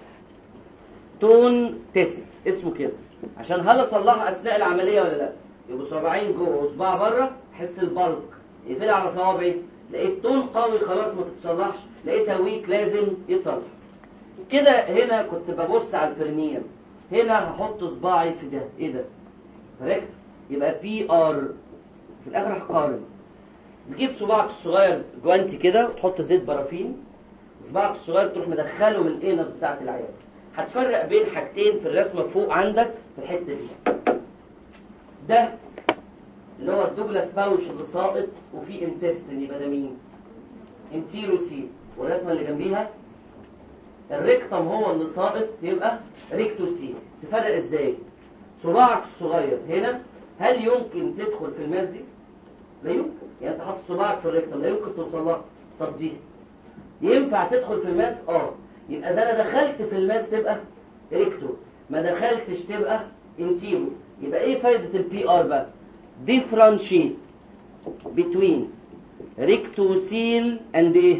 تون تيست، اسمه كده، عشان هل اصلحها اثناء العمليه ولا لا. يبقوا صباعين جوه وصباع بره، احس البلك، يقفل على صوابعي، لقيت تون قوي خلاص ما تتصلحش، لقيتها ويك لازم يتصلح. كده هنا كنت ببص على البرنيم، هنا هحط صباعي في ده، ايه ده؟ فرقت؟ يبقى بي ار. في الاخر هقارن. تجيب صباعك الصغير جوانتي كده وتحط زيت بارافين، صباعك الصغير تروح مدخله من الانس بتاعت العيان. هتفرق بين حاجتين في الرسمه فوق عندك في الحته دي. ده اللي هو الدوجلاس باوش اللي ساقط وفيه انتستين، يبقى ده مين؟ انتيروسيل. والرسمه اللي جنبيها الريكتم هو اللي ساقط، يبقى ريكتوسيل. تفرق ازاي؟ صباعك الصغير هنا هل يمكن تدخل في الماس دي؟ لا يمكن. يعني انت حاطط صباعك في الريكتم لا يمكن توصل لها. طب دي ينفع تدخل في الماس؟ اه. يبقى اذا انا دخلت في الماس تبقى ريكتو، ما دخلتش تبقى انتيرو. يبقى ايه فايده البي ار بقى؟ differentiate between rectocele and ايه؟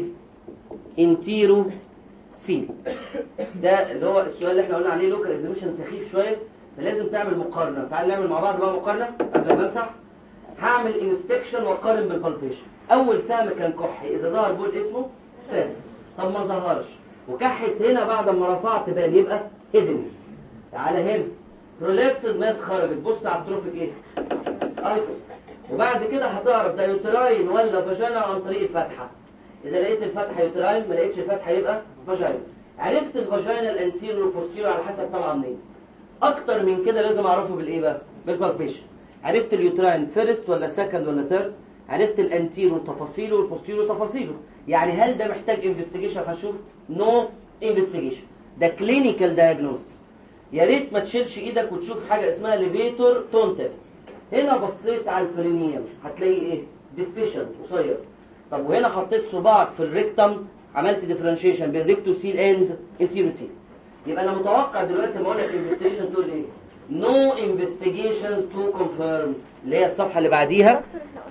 enterocele. ده اللي هو السؤال اللي احنا قلنا عليه لوكال اكزيبيشن سخيف شويه، فلازم تعمل مقارنه. تعال نعمل مع بعض بقى مقارنه قبل ما امسح. هعمل انسبكشن واقارن بالبالبيشن. اول سهم كان كحي، اذا ظهر بول اسمه ستريس، طب ما ظهرش وكحت هنا بعد ما رفعت بان يبقى هيدن. تعالى هنا برولابسد ماس خرجت، بص على التروفيك ايه؟ ايسر. وبعد كده هتعرف ده يوتراين ولا فاجينا عن طريق الفتحه. اذا لقيت الفتحه يوتراين، ما لقيتش الفتحه يبقى فاجينا. عرفت الفاجينا الانتيريور والبوستيريور على حسب طالعه منين. اكتر من كده لازم اعرفه بالايه بقى؟ بالبالبيشن. عرفت اليوتراين فيرست ولا سكند ولا ثيرد؟ عرفت الانتيرو تفاصيله والبوستيرو تفاصيله. يعني هل ده محتاج انفستيجيشن؟ هنشوف نو انفستيجيشن، ده كلينيكال دايجنوز. يا ريت ما تشيلش ايدك وتشوف حاجه اسمها ليفيتور تون تيست. هنا بصيت على البرينيوم هتلاقي ايه؟ ديفيشنت قصير. طب وهنا حطيت صباعك في الريكتم عملت ديفرنشيشن بين ريكتوسيل اند انتيروسيل. يبقى انا متوقع دلوقتي لما اقول لك انفستيجيشن تقول ايه؟ نو انفستيجيشن تو كونفيرم، اللي هي الصفحه اللي بعديها.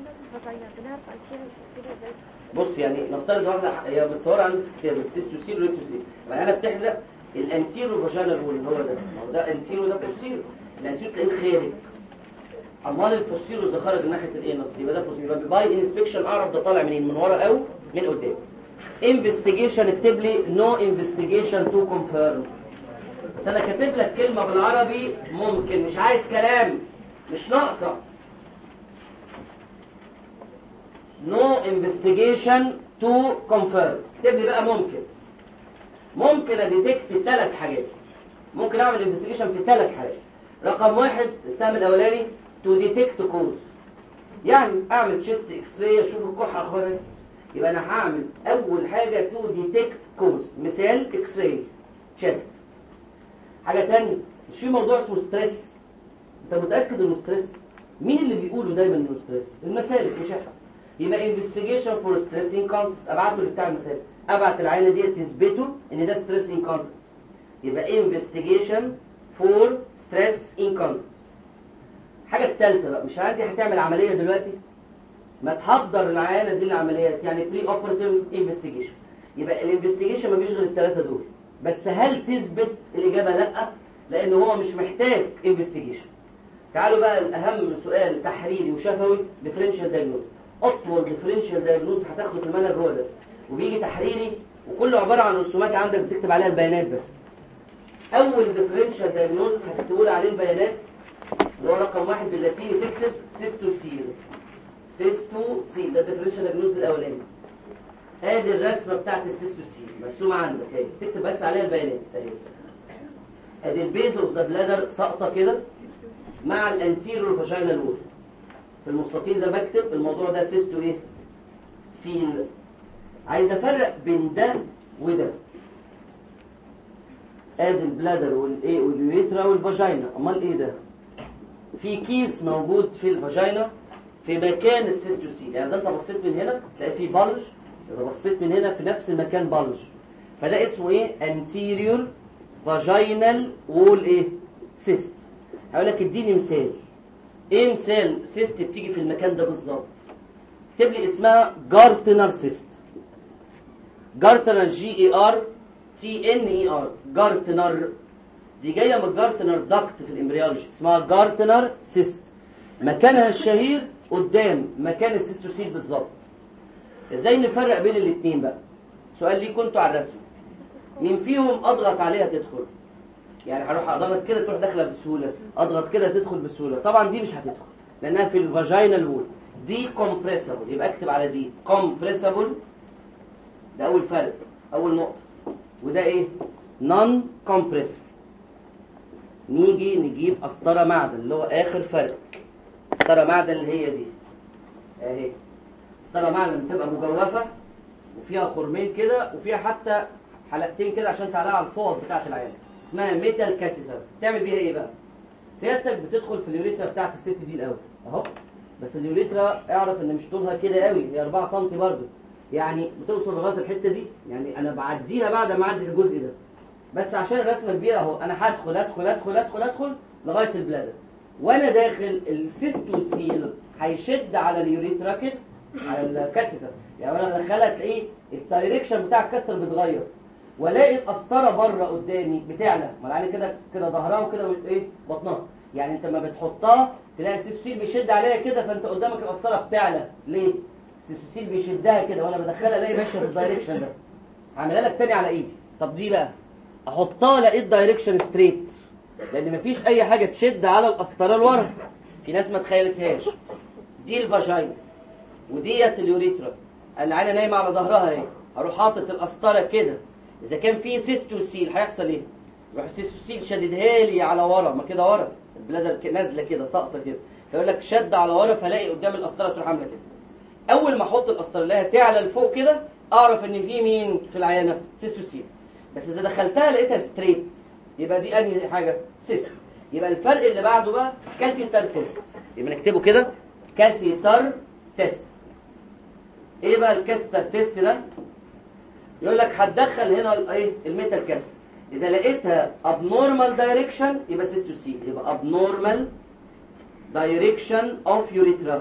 بص يعني نفترض واحده هي متصوره عندك كتاب سيستوسيل وريكتوسيل، يبقى انا بتحزق الانتيرو فاجينال وول اللي هو ده، هو ده انتيرو ده بوستيرو. الانتيرو تلاقيه خارج، امال البوستيرو اذا خرج ناحيه الانس يبقى ده بوستيرو. يبقى باي انسبكشن اعرف ده طالع منين، من ورا او من قدام. انفستيجيشن اكتب لي نو انفستيجيشن تو كونفيرم. بس انا كاتب لك كلمه بالعربي ممكن، مش عايز كلام، مش ناقصه. نو انفستيجيشن تو كونفيرم. اكتب لي بقى ممكن. ممكن اديتكت ثلاث حاجات، ممكن اعمل انفستيجيشن في ثلاث حاجات. رقم واحد السهم الاولاني تو ديتكت كوز، يعني اعمل تشيست اكس راي اشوف الكحه اخبارها ايه. يبقى انا هعمل اول حاجه تو ديتكت كوز، مثال اكس راي تشيست. حاجه ثانيه، مش في موضوع اسمه ستريس؟ انت متاكد انه ستريس؟ مين اللي بيقولوا دايما انه ستريس؟ المسالك مش احنا. يبقى انفستيجيشن فور ستريس انكونتس، ابعته لبتاع المسالك، ابعت العينه دي تثبته ان ده ستريس انكونتس. يبقى انفستيجيشن فور ستريس انكونتس. الحاجه الثالثه بقى، مش عندي هتعمل عمليه دلوقتي، ما تحضر العيانه دي للعمليات، يعني بري اوبراتيف انفستيجيشن. يبقى الانفستيجيشن ما فيش غير الثلاثه دول. بس هل تثبت؟ الاجابه لا، لان هو مش محتاج انفستيجيشن. تعالوا بقى الاهم سؤال تحريري وشفوي، ديفرنشال دايجنوز. اطول ديفرنشال دايجنوز هتاخده في المنهج هو ده، وبيجي تحريري وكله عباره عن رسومات عندك بتكتب عليها البيانات بس. اول ديفرنشال دايجنوز هتقول عليه البيانات اللي هو رقم واحد باللاتيني، تكتب سيستوسيل. سيستوسيل ده الديفرنشال دايجنوز الاولاني. ادي الرسمه بتاعت السيستوسيل مرسومه عندك اهي، تكتب بس عليها البيانات اهي. ادي البيز اوف ذا بلادر ساقطه كده مع الانتيريور فاجينال وول. في المستطيل ده بكتب الموضوع ده سيستو ايه؟ سيل. عايز افرق بين ده وده. ادي البلادر والايه واليوريثرا والفاجينا. امال ايه ده؟ في كيس موجود في الفاجينا في مكان السيستوسيل. يعني اذا انت بصيت من هنا تلاقي فيه بلج، اذا بصيت من هنا في نفس المكان بلج. فده اسمه ايه؟ anterior vaginal wall ايه؟ cyst. هقول لك اديني مثال. ايه مثال سيست بتيجي في المكان ده بالظبط؟ اكتب لي اسمها جارتنر سيست. جارتنر جي اي ار تي ان اي ار، جارتنر دي جايه من جارتنر داكت في الامبريولوجي، اسمها جارتنر سيست. مكانها الشهير قدام مكان السيستوسيل بالظبط. ازاي نفرق بين الاثنين بقى؟ سؤال ليكوا انتوا على الرسم. مين فيهم اضغط عليها تدخل؟ يعني هروح اضغط كده تروح داخله بسهوله، اضغط كده تدخل بسهوله. طبعا دي مش هتدخل لانها في الفاجينال وول. دي كومبريسبل، يبقى اكتب على دي كومبريسبل. ده اول فرق، اول نقطه. وده ايه؟ نون كومبريسبل. نيجي نجيب قسطره معدن اللي هو اخر فرق. قسطره معدن اللي هي دي اهي. قسطره معدن بتبقى مجوفه وفيها خرمين كده وفيها حتى حلقتين كده عشان تعلقها على الفوط بتاعت العيان، اسمها ميتال كاتيتر. تعمل بيها ايه بقى؟ سيادتك بتدخل في اليوريثرا بتاعت الست دي الاول اهو، بس اليوريثرا اعرف ان مش طولها كده قوي، هي أربعة سم برضه، يعني بتوصل لغايه الحته دي. يعني انا بعديها بعد ما اعدي الجزء ده، بس عشان الرسمه كبيره اهو انا هدخل ادخل ادخل ادخل ادخل لغايه البلادر. وانا داخل السيستوسيل هيشد على اليوريثرا كده، على الكاسيتر. يعني انا دخلها تلاقيه الدايركشن بتاع الكسر بيتغير، والاقي القسطره بره قدامي بتعلى، ما يعني كده كده ظهرها وكده ايه بطنها. يعني انت ما بتحطها تلاقي السيستوسيل بيشد عليها كده، فانت قدامك القسطره بتعلى. ليه؟ السيستوسيل بيشدها كده وانا بدخلها الاقي ماشيه في الدايركشن ده. هعملها لك تاني على ايدي. طب دي بقى احطها لقيت دايركشن ستريت، لان مفيش اي حاجه تشد على القسطره لورا. في ناس ما تخيلتهاش. دي الفاجينا وديت اليوريثرا. العينه نايمه على ظهرها اهي، هروح حاطط القسطره كده. اذا كان في سيستوسيل هيحصل ايه؟ يروح السيستوسيل شددها لي على ورا، ما كده ورا البلادر نازله كده ساقطه كده، فيقول لك شد على ورا، فلاقي قدام القسطره تروح عامله كده. اول ما احط القسطره تعلى لفوق كده اعرف ان في مين في العيانه؟ سيستوسيل. بس اذا دخلتها لقيتها ستريت يبقى دي انهي حاجه؟ سيست. يبقى الفرق اللي بعده بقى كاتيتر تيست. يبقى نكتبه كده كاتيتر تيست. ايه بقى الكاتيتر تيست ده؟ يقول لك هتدخل هنا الايه الميتال كاتيتر، اذا لقيتها abnormal direction يبقى سيستوسيل، يبقى abnormal direction of urethra.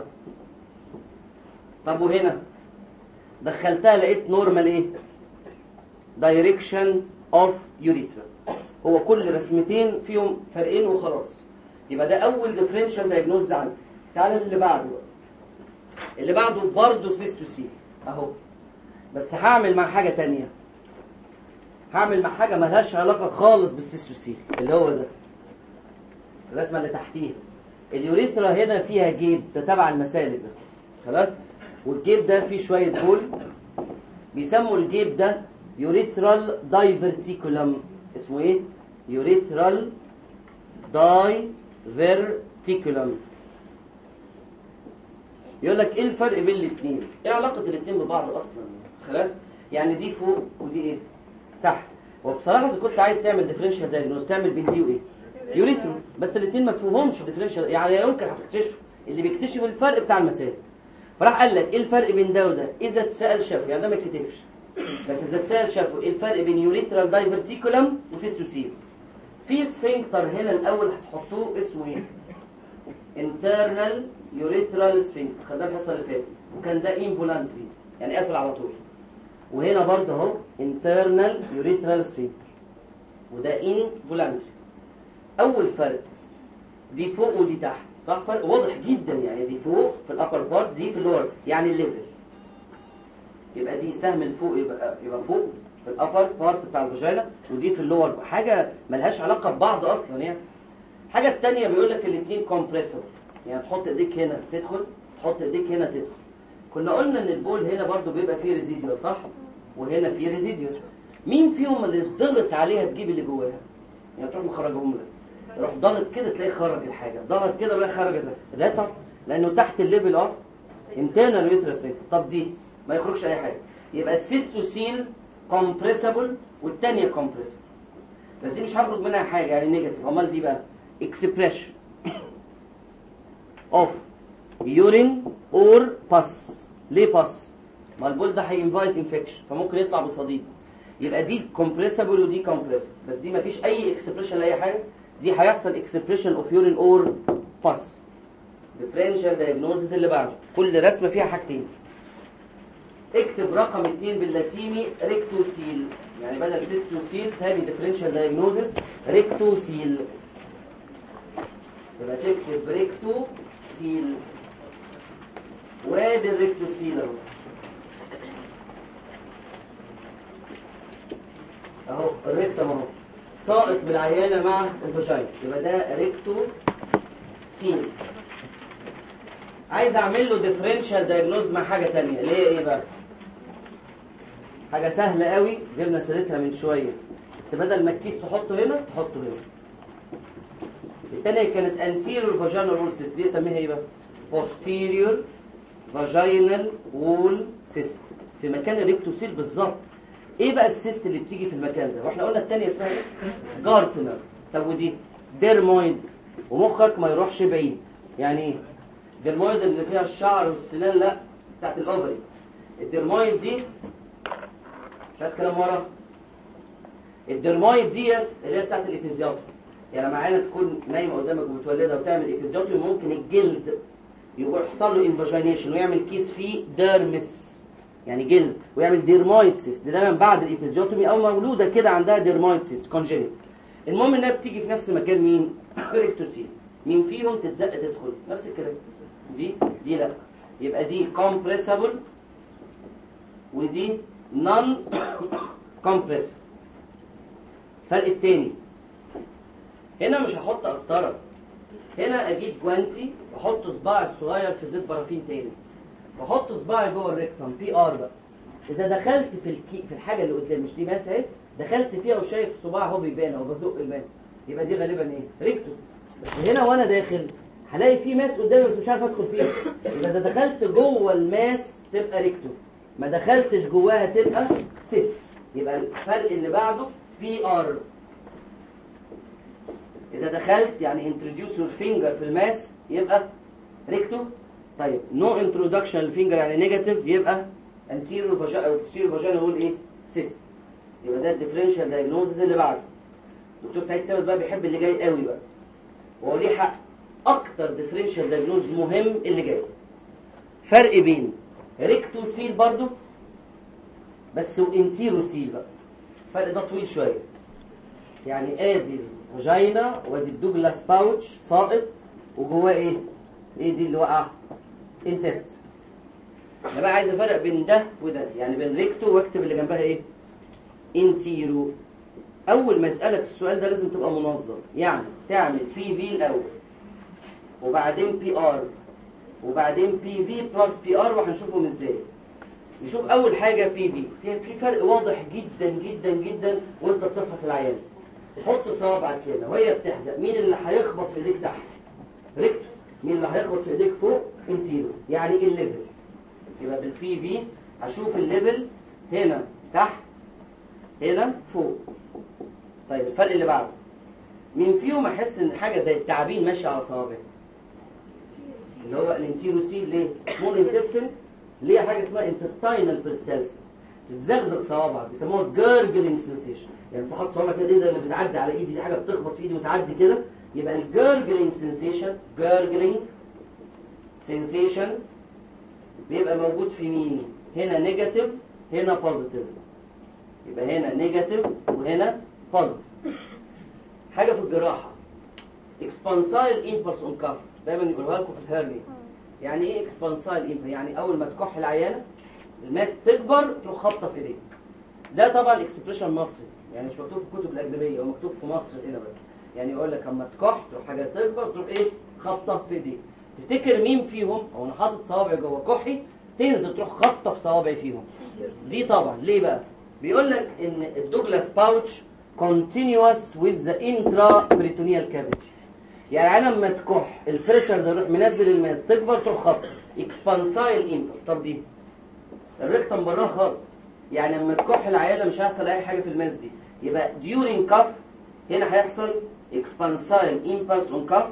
طب وهنا دخلتها لقيت نورمال ايه؟ direction of urethra. هو كل رسمتين فيهم فرقين وخلاص. يبقى ده اول differential diagnosis عندي. تعال اللي بعده بقى. اللي بعده برضه سيستوسيل اهو، بس هعمل مع حاجه تانية. هعمل مع حاجه ملهاش علاقه خالص بالسيستوسيل، اللي هو ده الرسمه اللي تحتيها. اليوريثرا هنا فيها جيب، ده تبع المسالك ده خلاص، والجيب ده فيه شويه بول، بيسموا الجيب ده يوريثرال دايفرتيكولم. اسمه ايه؟ يوريثرال دايفرتيكولم. يقول لك ايه الفرق بين الاثنين؟ ايه علاقه الاثنين ببعض اصلا؟ خلاص، يعني دي فوق ودي ايه؟ تحت. وبصراحه اذا كنت عايز تعمل ديفرنشال دايجنوز تعمل بين دي وايه؟ يوريثرا. بس الاثنين ما فيهمش ديفرنشال، يعني يمكن هتكتشفوا اللي بيكتشف الفرق بتاع المسائل. فراح قال لك ايه الفرق بين ده وده؟ اذا اتسال شافوا، يعني ده ما يتكتبش، بس اذا اتسال شافوا ايه الفرق بين يوريثرال دايفرتيكولم وسيستوسيل. في سفنكتر هنا الاول هتحطوه اسمه ايه؟ internal urethral sphincter، خدناه الحصه اللي فاتت، وكان ده involuntary يعني قافل على طول. وهنا برضه اهو internal urethral sphincter وده involuntary. اول فرق دي فوق ودي تحت، صح؟ فرق واضح جدا، يعني دي فوق في الابر بارت، دي في اللور، يعني الليفل. يبقى دي سهم الفوق يبقى يبقى فوق في الابر بارت بتاع الفاجينا، ودي في اللور، حاجه ملهاش علاقه ببعض اصلا يعني. الحاجه الثانيه بيقول لك الاثنين كومبريسور، يعني تحط ايديك هنا تدخل، تحط ايديك هنا تدخل. كنا قلنا ان البول هنا برضو بيبقى فيه ريزيديو، صح؟ وهنا فيه ريزيديو. مين فيهم اللي ضغط عليها تجيب اللي جواها؟ يعني تروح مخرجهم لك، روح ضغط كده تلاقي خرج الحاجه، ضغط كده تلاقي خرجت. لا طب لانه تحت الليفل اوف انترنال يوترس. طب دي ما يخرجش اي حاجه. يبقى السيستوسيل كومبريسبل والثانيه كومبريسبل، بس دي مش هخرج منها حاجه يعني نيجاتيف. امال دي بقى expression of urine or pus. ليه pus؟ ما البول ده هينفايت انفكشن فممكن يطلع بصديد. يبقى دي كومبريسبل ودي كومبريسبل، بس دي مفيش اي اكسبريشن لاي حاجه. دي هيحصل اكسبريشن اوف urine or pus. differential diagnosis اللي بعده كل رسمه فيها حاجتين. اكتب رقم اثنين باللاتيني ريكتوسيل، يعني بدل سيستوسيل تاني differential diagnosis ريكتوسيل. يبقى تكتب ريكتوسيل، وادي الريكتوسيل اهو اهو الريكتم اهو ساقط بالعيانه مع الفاجينا، يبقى ده ريكتوسيل. عايز اعمل له differential diagnosis مع حاجه ثانيه اللي هي ايه بقى؟ حاجه سهله قوي جبنا سيرتها من شويه، بس بدل ما الكيس تحطه هنا تحطه هنا. الثانيه كانت anterior vaginal wall cyst، دي اسميها ايه بقى؟ posterior vaginal wall cyst في مكان الريكتوسيل بالظبط. ايه بقى السيست اللي بتيجي في المكان ده؟ واحنا قلنا الثانيه اسمها ايه؟ جارتنر. طب ودي ديرمويد، ومخك ما يروحش بعيد. يعني ايه؟ الديرمويد اللي فيها الشعر والسنان لا، بتاعت الاوفري. الديرمويد دي مش عايز كلام ورا. الديرمويد ديت اللي هي بتاعت الافيزيوتومي، يعني لما عينك تكون نايمه قدامك وبتولدها وتعمل افيزيوتومي ممكن الجلد يحصل له انفاجينيشن ويعمل كيس فيه ديرمس، يعني جلد، ويعمل ديرمويد سيست. ده دايما بعد الافيزيوتومي او مولوده كده عندها ديرمويد سيست كونجينيت. المهم انها بتيجي في نفس مكان مين؟ ريكتوسيل. مين فيهم تتزق تدخل؟ نفس الكلام. دي دي لا، يبقى دي كومبريسبل ودي نون كومبريسبل. الفرق التاني هنا مش هحط قسطره، هنا اجيب جوانتي واحط صباعي الصغير في زيت بارافين تاني، واحط صباعي جوه الريكتم بي ار بقى. اذا دخلت في الكي في الحاجه اللي قدام، مش دي ماس اهي، دخلت فيها وشايف الصباع اهو بيبان اهو بزق البان، يبقى دي غالبا ايه؟ ريكتو. بس هنا وانا داخل هلاقي في ماس قدامي بس مش عارف ادخل فيها، يبقى اذا دخلت جوه الماس تبقى ريكتو، ما دخلتش جواها تبقى سيست. يبقى الفرق اللي بعده بي ار. اذا دخلت يعني introduce your finger في الماس يبقى ريكتو. طيب نو انترودكشن للفينجر يعني نيجاتيف يبقى anterior فاجينا او posterior فاجينا نقول ايه؟ سيست. يبقى ده الديفرنشال دايجنوزز اللي بعده. دكتور سعيد ثابت بقى بيحب اللي جاي قوي بقى، وهو ليه حق. اكتر ديفرنشال دايجنوز مهم اللي جاي. فرق بين ريكتو سيل برضو بس وانتيرو سيل بقى. الفرق ده طويل شويه. يعني ادي الفاجينا وادي الدوجلاس باوتش ساقط وجواه ايه؟ ايه دي اللي وقع؟ انتست. انا بقى عايز افرق بين ده وده، يعني بين ريكتو واكتب اللي جنبها ايه؟ انتيرو. اول ما يسالك السؤال ده لازم تبقى منظم، يعني تعمل بي في الاول وبعدين بي ار وبعدين بي في بلس بي ار، وهنشوفهم ازاي. نشوف اول حاجه بي في. في في فرق واضح جدا جدا جدا وانت بتفحص العيان. تحط صوابعك كده وهي بتحزق، مين اللي هيخبط في ايديك تحت؟ ريكتو. مين اللي هيخبط في ايديك فوق؟ انتيرو. يعني ايه الليفل؟ يبقى بالبي في هشوف الليفل هنا تحت هنا فوق. طيب الفرق اللي بعده، مين فيهم احس ان حاجه زي التعابين ماشيه على صوابعي؟ اللي هو الانتيروسيل. ليه؟ سمول انتستين ليه حاجه اسمها انتستاينال بيرستالسيس، بتزغزغ صوابعك، بيسموها جارجلينج سنسيشن. يعني انت حاطط صوابعك كده، ده اللي بتعدي على ايدي، دي حاجه بتخبط في ايدي وتعدي كده، يبقى الجارجلينج سنسيشن جارجلينج سنسيشن بيبقى موجود في مين؟ هنا نيجاتيف هنا بوزيتيف. يبقى هنا نيجاتيف وهنا بوزيتيف. حاجه في الجراحه اكسبانسايل امبلس اون كاف، دايما يقولوها لكم في الهيرني. يعني ايه اكسبانسايل امبلس؟ يعني اول ما تكح العيانه الماس تكبر تروح خابطه في ايديك. ده طبعا اكسبريشن مصري، يعني مش مكتوب في الكتب الاجنبيه، هو مكتوب في مصر هنا بس. يعني يقول لك اما تكح تروح حاجه تكبر تروح ايه؟ خابطه في ايديك. تفتكر مين فيهم؟ او انا حاطط صوابعي جوه كحي تنزل تروح خابطه في صوابعي فيهم. دي طبعا ليه بقى؟ بيقول لك ان الدوجلاس باوتش continuous with the intraperitoneal cavity. يعني انا لما تكح البريشر ده يروح منزل الماس تكبر تروح خبط اكسبانسايل امبلس. طب دي الريكتم براها خالص، يعني لما تكح العيانه مش هيحصل اي حاجه في الماس دي. يبقى during cuff هنا هيحصل اكسبانسايل امبلس اون كاف،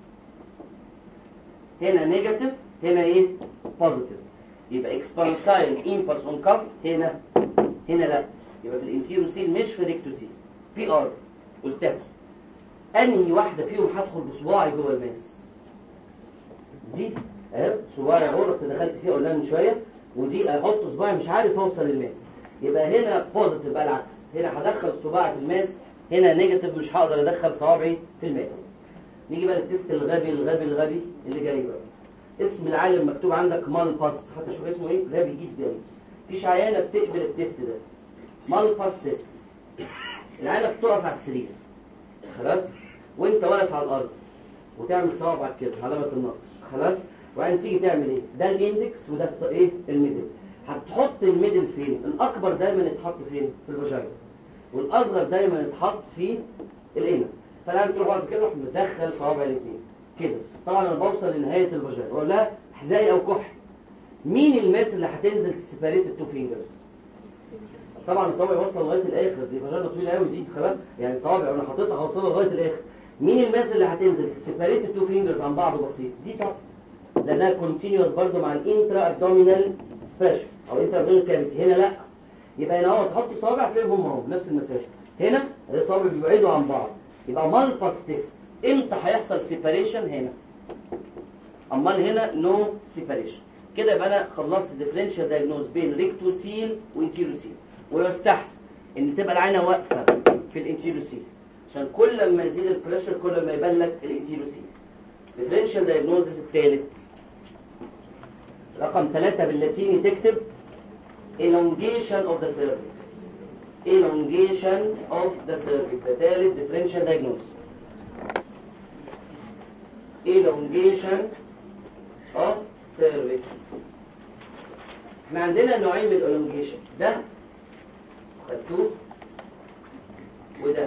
هنا نيجاتيف هنا ايه؟ بوزيتيف. يبقى اكسبانسايل امبلس اون كاف هنا هنا لا. يبقى في الانتيروسيل مش في الريكتوسيل. بي ار قلتها. انهي واحده فيهم هدخل بصباعي جوه الماس؟ دي اهي صباعي اهو رحت دخلت فيها قلنا من شويه، ودي احط صباعي مش عارف اوصل للماس. يبقى هنا بوزيتيف بقى العكس، هنا هدخل صباعي في الماس، هنا نيجاتيف مش هقدر ادخل صوابعي في الماس. نيجي بقى للتست الغبي الغبي الغبي اللي جاي بقى. اسم العالم مكتوب عندك مالباس، حتى شوف اسمه ايه؟ غبي جدا. مفيش عيانه بتقبل التست ده. مالباس تيست. العيانه بتقف على السرير خلاص، وانت واقف على الارض وتعمل صوابعك كده علامه النصر خلاص، وبعدين تيجي تعمل ايه؟ ده الاندكس وده ايه؟ الميدل. هتحط الميدل فين؟ الاكبر دايما يتحط فين؟ في الفاجينا، والاصغر دايما يتحط في الانس. فالعيان تروح واقف كده تروح مدخل صوابع الاثنين كده. طبعا انا بوصل لنهايه الفاجينا واقول لها احزائي او كحي. مين الماس اللي هتنزل تسيباريت التو فينجرز؟ طبعا صوابعي واصله لغايه الاخر، دي فاجينا طويله قوي دي خلاص، يعني صوابعي وانا حاططها هوصلها لغايه الاخر. مين الماس اللي هتنزل تسيباريت التو فينجرز عن بعض بسيط؟ دي طبعا لانها كونتينيوس برضه مع الانترا ابدومينال بريشر او انترا ابدومينال كافيتي. هنا لا. يبقى هنا اهو تحط صوابع هتلاقيهم هم اهو بنفس المسافه. هنا الصوابع بيبعدوا عن بعض. يبقى مالباس تيست امتى هيحصل سيباريشن؟ هنا. امال هنا نو سيباريشن. كده يبقى انا خلصت الديفرنشال دايجنوز بين ريكتوسيل وانتيروسيل. ويستحسن ان تبقى العينه واقفه في الانتيروسيل عشان كل ما يزيد البريشر كل ما يبان لك الانتيروسيل. ديفرنشال دايجنوزس الثالث رقم ثلاثة باللاتيني تكتب elongation of the cervix. elongation of the cervix ده ثالث differential diagnosis. elongation of cervix. احنا عندنا نوعين من الالونجيشن، ده خدتوه وده.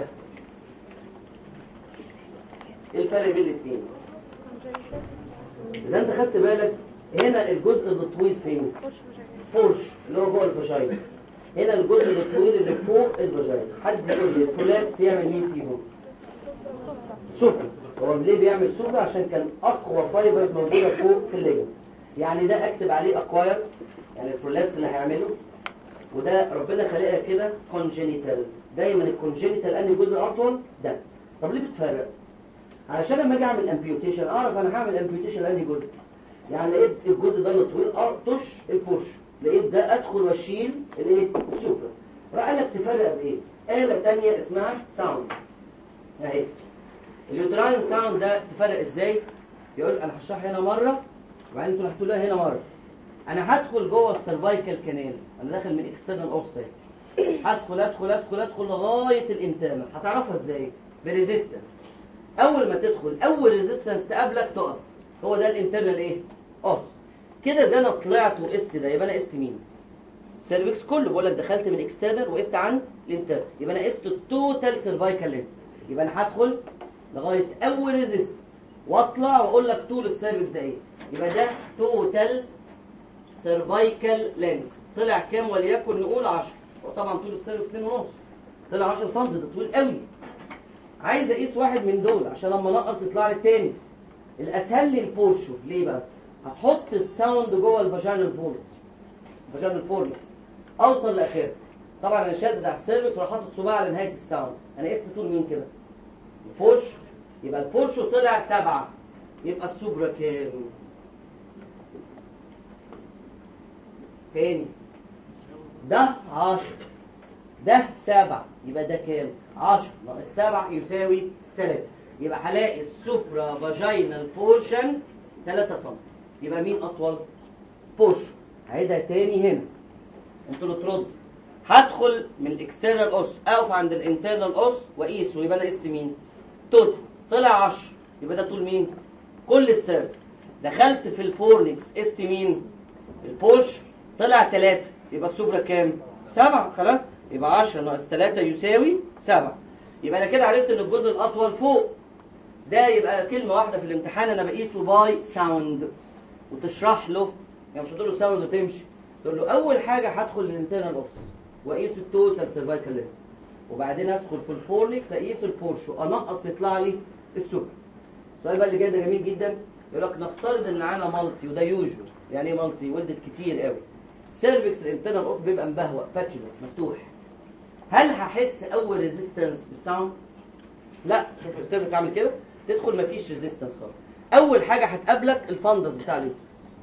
ايه الفرق بين الاثنين؟ اذا انت خدت بالك هنا الجزء اللي طويل فين؟ بورش اللي هو جوه الفاجينا. هنا الجزء اللي طويل اللي فوق الفاجينا. حد يقول لي البرولابس يعمل مين فيهم؟ سوبر. هو ليه بيعمل سوبر؟ عشان كان اقوى فايبرز موجوده فوق في الليجن. يعني ده اكتب عليه اكواير، يعني البرولابس اللي هيعمله، وده ربنا خلقها كده كونجينيتال. دايما الكونجينيتال انهي جزء اطول؟ ده. طب ليه بتفرق؟ علشان لما اجي اعمل امبيوتيشن اعرف انا هعمل امبيوتيشن انهي جزء. يعني لقيت الجزء ده اللي طويل اطش البورش، لقيت ده ادخل واشيل الايه؟ السوبر. راح قال لك تفرق بايه؟ آلة تانية اسمها ساوند اهي. اليوتراين ساوند ده تفرق ازاي؟ يقول انا هشرح هنا مره وبعدين انتوا هتقولوها هنا مره. انا هدخل جوه السيرفايكال كانال، انا داخل من اكسترنال اوفسايد، هدخل ادخل ادخل ادخل لغايه الانترنال. هتعرفها ازاي؟ بريزيستنس. اول ما تدخل اول ريزيستنس تقابلك تقف، هو ده الانترنال ايه؟ اوس. كده زي انا طلعت وقست ده، يبقى انا قست مين؟ السيرفكس كله. بقول لك دخلت من اكسترنال وقفت عن الانترنال، يبقى انا قست التوتال سيرفايكال لينث. يبقى انا هدخل لغايه اول ريزيستنس واطلع واقول لك طول السيرفكس ده ايه؟ يبقى ده توتال سيرفايكال لينث. طلع كام؟ وليكن نقول عشرة، وطبعا طول السيرفكس اتنين ونص، طلع عشرة سم، ده طويل قوي. عايز اقيس واحد من دول عشان لما انقص يطلع لي التاني. الاسهل لي البورشو. ليه بقى؟ هحط الساوند جوه الفاجينال فورنكس، الفاجينال فورنكس اوصل لاخره. طبعا انا شادد على السيرفكس وراح حاطط صباعي على نهايه الساوند. انا قست طول مين كده؟ البورشو. يبقى البورشو طلع سبعة، يبقى السوبرا كام؟ تاني ده عشرة، ده سبعة، يبقى ده كام؟ عشرة ناقص سبعة يساوي تلاتة. يبقى هلاقي السوبرا فاجينال بورشن تلاتة سم. يبقى مين اطول؟ بورشن. هعيدها تاني هنا، انتوا اللي تردوا. هدخل من الاكسترنال اوس، اقف عند الانترنال اوس واقيسه، يبقى انا قست مين؟ توتال. طلع عشرة، يبقى ده طول مين؟ كل السيركت. دخلت في الفورنكس قست مين؟ البورش، طلع تلاتة، يبقى السوبرا كام؟ سبعة. خلاص، يبقى عشرة ناقص تلاتة يساوي سبعة. يبقى انا كده عرفت ان الجزء الاطول فوق. ده يبقى كلمه واحده في الامتحان انا بقيسه باي ساوند، وتشرح له. يعني مش هتقول له ساوند وتمشي، تقول له اول حاجه هدخل الانترنال اوس واقيس التوتال سيرفايكال لينث، وبعدين ادخل في الفورنكس اقيس البورشو، انقص يطلع لي السوبر. السؤال بقى اللي جاي ده جميل جدا. يقول لك نفترض ان معانا مالتي، وده يوجوال. يعني ايه مالتي؟ ولدت كتير قوي. سيرفكس الانترنال اوس بيبقى مبهوأ باتشولس مفتوح. هل هحس اول ريزيستنس بالساوند؟ لا. شوف السيرفكس عامل كده، تدخل مفيش ريزيستنس خالص. اول حاجه هتقابلك الفندس بتاع اليوترس.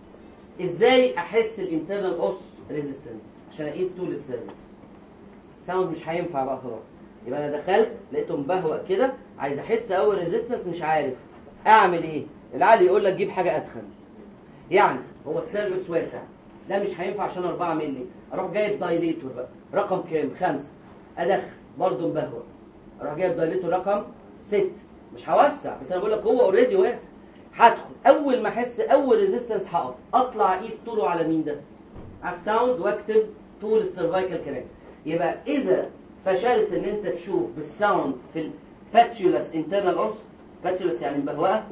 ازاي احس الانترنال اوس ريزيستنس؟ عشان اقيس طول السيرفكس. الساوند مش هينفع بقى خلاص. يبقى انا دخلت لقيته مبهوأ كده، عايز احس اول ريزيستنس مش عارف اعمل ايه. العقل يقول لك جيب حاجه ادخن. يعني هو السيرفكس واسع، ده مش هينفع عشان أربعة مللي. اروح جايب دايليتور بقى رقم كام؟ خمسة. ادخل برضه مبهوأ، اروح جايب دايليتور رقم ستة. مش هوسع، بس انا بقول لك هو اوريدي واسع. هدخل اول ما احس اول ريزيستنس هقف، اطلع اقيس طوله على مين ده؟ على الساوند، واكتب طول السيرفايكال كانال. يبقى اذا فشلت ان انت تشوف بالساوند في الباتشولس انترنال اوس، باتشولس يعني مبهوأه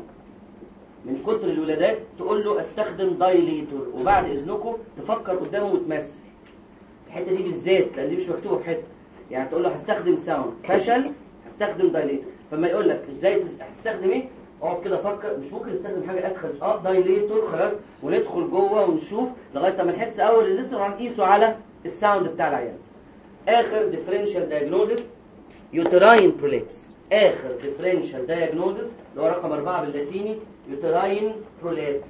من كتر الولادات، تقول له استخدم دايليتور، وبعد اذنكم تفكر قدامه وتمثل الحته دي بالذات لان دي مش مكتوبه في حته. يعني تقول له هستخدم ساوند، فشل هستخدم دايليتور. فما يقول لك ازاي هتستخدم ايه، اقعد كده افكر. مش ممكن استخدم حاجه ادخل اه دايليتور خلاص، وندخل جوه ونشوف لغايه ما نحس اول ريزيستنس وهنقيسه على الساوند بتاع العيان. اخر ديفرنشال دايجنوزس يوتراين برولابس. اخر ديفرنشال دايجنوزس اللي هو رقم أربعة باللاتيني يوتراين برولابس.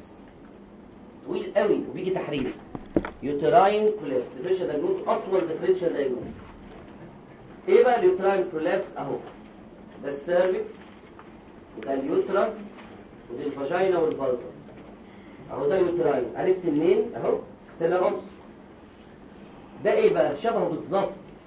طويل قوي وبيجي تحرير. يوتراين برولابس ديفرنشال دايجنوزس، اطول ديفرنشال دايجنوزس. ايه بقى اليوتراين برولابس؟ اهو ده السيرفكس، وده اليوترس، ودي الفاجينا والفالفا. اهو ده اليوتراين. عرفت منين؟ اهو اكسترنال اوس. ده ايه بقى؟ شبهه بالظبط.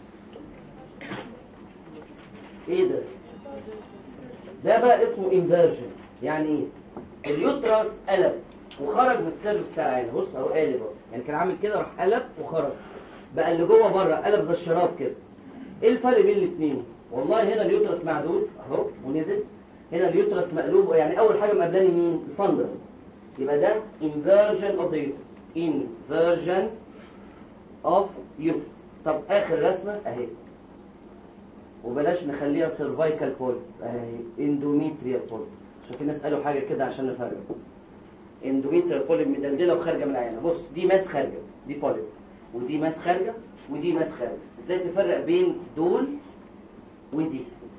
ايه ده؟ ده بقى اسمه انفيرجن. يعني ايه؟ اليوترس قلب وخرج من السيرفكس بتاع العين. بص اهو قالب اهو، يعني كان عامل كده راح قلب وخرج، بقى اللي جوه بره قلب زي الشراب كده. ايه الفرق بين الاثنين؟ والله هنا اليوترس معدول اهو ونزل، هنا اليوترس مقلوب. يعني اول حاجه مقابلاني مين؟ الفندس. يبقى ده inversion of the uterus. inversion of uterus. طب اخر رسمه اهي، وبلاش نخليها cervical polyp اهي endometrial polyp، عشان في ناس قالوا حاجه كده عشان نفرق. endometrial polyp مدلدله وخارجه من العينه. بص دي ماس خارجه، دي polyp، ودي ماس خارجه، ودي ماس خارجه. ازاي تفرق بين دول ودي؟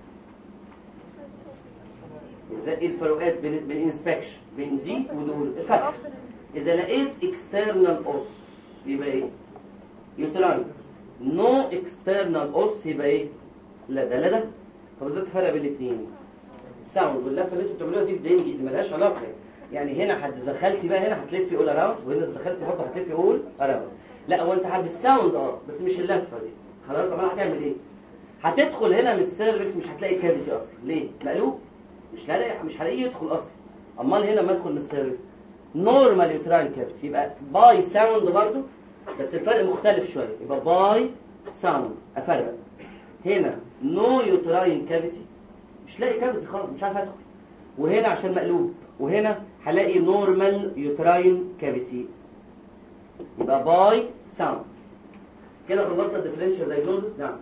ازاي ايه الفروقات بين بالانسبكشن بين دي ودول؟ الفرق اذا لقيت external os يبقى ايه؟ يوتراين. نو اكسترنال اوس يبقى ايه؟ لا ده لا ده. طب ازاي تفرق بين الاثنين؟ الساوند واللفه اللي انتوا بتعملوها دي بدنجي دي مالهاش علاقه. يعني هنا حد دخلتي بقى هنا هتلفي اول اراوند، وهنا دخلتي برضه هتلفي اول اراوند. لا هو انت حابب الساوند اه بس مش اللفه دي. خلاص طب هتعمل ايه؟ هتدخل هنا من السيرفكس مش هتلاقي كافيتي اصلا. ليه؟ مقلوب مش هلاقي مش هلاقيه يدخل اصلا. امال هنا لما ادخل من السيرفكس نورمال يوتراين كافيتي يبقى باي ساوند برضه، بس الفرق مختلف شويه. يبقى باي ساوند افرق. هنا نو يوتراين كافيتي مش لاقي كافيتي خالص مش عارف ادخل، وهنا عشان مقلوب، وهنا هلاقي نورمال يوتراين كافيتي. يبقى باي ساوند. كده خلصنا الديفرنشال دايجنوستس. نعم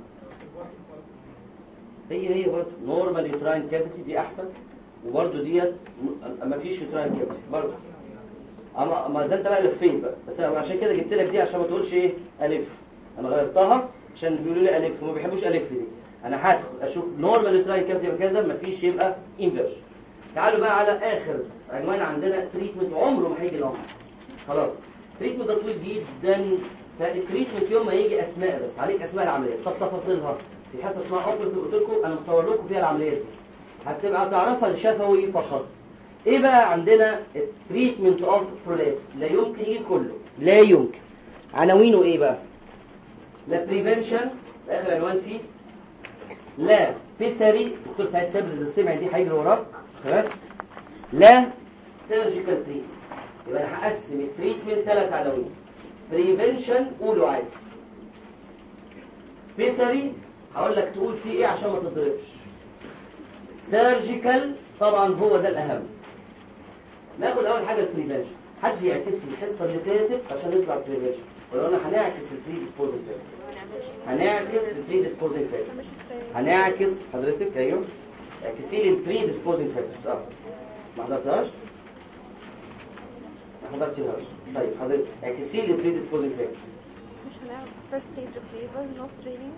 هي هي برضه نورمال يوتراين كافيتي دي احسن، وبرضه ديت ما فيش يوتراين كافيتي برضه. اما ما زلت بقى لفيت بقى، بس انا عشان كده جبت لك دي عشان ما تقولش ايه الف. انا غيرتها عشان بيقولوا لي الف وما بيحبوش الف دي. انا هدخل اشوف نورمال يوتراين كافيتي يبقى كذا، ما فيش يبقى انفيرجن. تعالوا بقى على اخر عنوان عندنا، تريتمنت عمره ما هيجي العمر. خلاص تريتمنت ده طويل جدا، فالتريتمنت يوم ما يجي اسماء بس عليك اسماء العمليات. طب تفاصيلها في حصه اسمها اوبريتيف قلت لكم انا مصور لكم فيها العمليات دي، هتبقى تعرفها الشفوي فقط. ايه بقى عندنا التريتمنت اوف برولابس؟ لا يمكن يجي كله، لا يمكن. عناوينه ايه بقى؟ لا بريفنشن اخر عنوان فيه، لا بيسري دكتور سعيد سابر اذا سمع دي هيجري وراك خلاص، لا سيرجيكال تريتمنت. يبقى انا هقسم التريتمنت ثلاث عناوين. بريفنشن قولوا عادي، بيسري هقول لك تقول فيه ايه عشان ما تضربش، سيرجيكال طبعا هو ده الاهم. ناخد اول حاجه البريفنشن. حد يعكس لي الحصه اللي فاتت عشان نطلع بريفنشن، ولو انا هنعكس البري ديسبوزنج فاكتور، هنعكس البري ديسبوزنج فاكتور، هنعكس حضرتك ايوه اعكسي لي البري ديسبوزنج فاكتور. اه ما حضرتهاش؟ ما حضرتيهاش. طيب حضرتك اعكسي لي البري ديسبوزنج فاكتور. مش هنعمل first stage of labor no straining،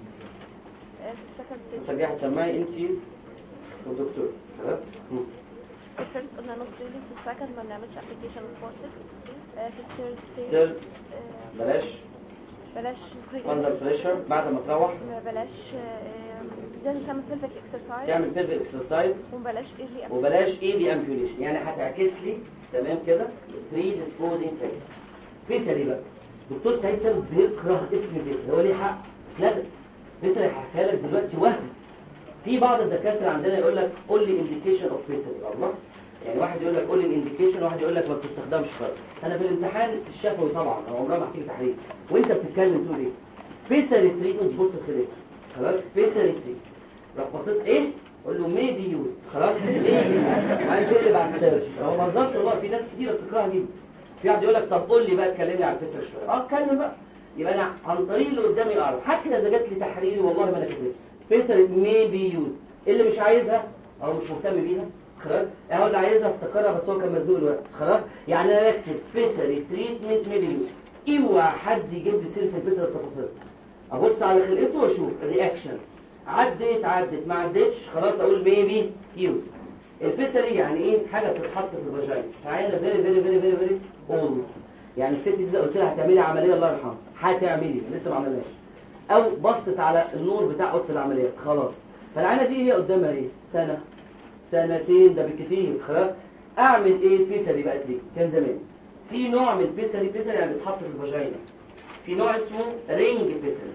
second stage سجاح هتسمعي انت والدكتور خلاص. الفيرست قلنا نو ستريننج، في السكند ما بنعملش ابلكيشن للفورسز، في الثيرد ستيج ثيرد بلاش بلاش اندر بريشر بعد ما تروح بلاش لازم تعمل بيلفيك اكسرسايز، تعمل بيلفيك اكسرسايز وبلاش ايرلي وبلاش ايدي امبيوليشن. يعني هتعكس لي تمام كده بري ديسبوزنج فاكتور. فيسري بقى دكتور سعيد سابق بيكره اسم فيسري، هو ليه حق؟ لا فيسري هحكيها لك دلوقتي. وهم في بعض الدكاتره عندنا يقول لك قول لي انديكيشن اوف فيسري. الله يعني واحد يقول لك قول لي الانديكيشن، واحد يقول لك ما بتستخدمش خالص. انا في الامتحان الشفوي طبعا انا عمرها ما هتيجي تحرير وانت بتتكلم تقول ايه؟ فيسري تريتمنت. بص الخليه خلاص فيسري تريتمنت، روح باصص ايه؟ قول له ميبي يوز خلاص ميبي هنقلب على السيرش. هو ما رضاش والله، في ناس كتيره بتكرهها جدا. في واحد يقول لك طب قول لي بقى اتكلمني على الفيسري شويه. اه اتكلم بقى. يبقى انا عن طريق اللي قدامي اعرف، حتى اذا جات لي تحريري والله ما انا كاتبها فيسري ميبي يوز. اللي مش عايزها او مش مهتم بيها خلاص، اهو اللي عايزها افتكرها بس هو كان مزنوق الوقت خلاص. يعني انا بكتب فيسري تريتمنت ميبي يوز، اوعى حد يجيب لي سيره الفيسري التفاصيل. ابص على خلقته واشوف الرياكشن، عدت عدت ما عدتش خلاص اقول ميبي يوز. الفيسري يعني ايه؟ حاجه بتتحط في الفاجينا، فعينه فيري فيري فيري فيري فيري اولد. يعني الست دي قلت لها هتعملي عمليه الله يرحمها هتعملي لسه ما عملناش، او بصت على النور بتاع اوضه العمليات خلاص. فالعينه دي هي قدامها ايه؟ سنه سنتين ده بالكتير خلاص. اعمل ايه؟ فيسري بقت ليه؟ كان زمان في نوع من الفيسري، فيسري يعني بيتحط في الفاجينا، في نوع اسمه رينج فيسري.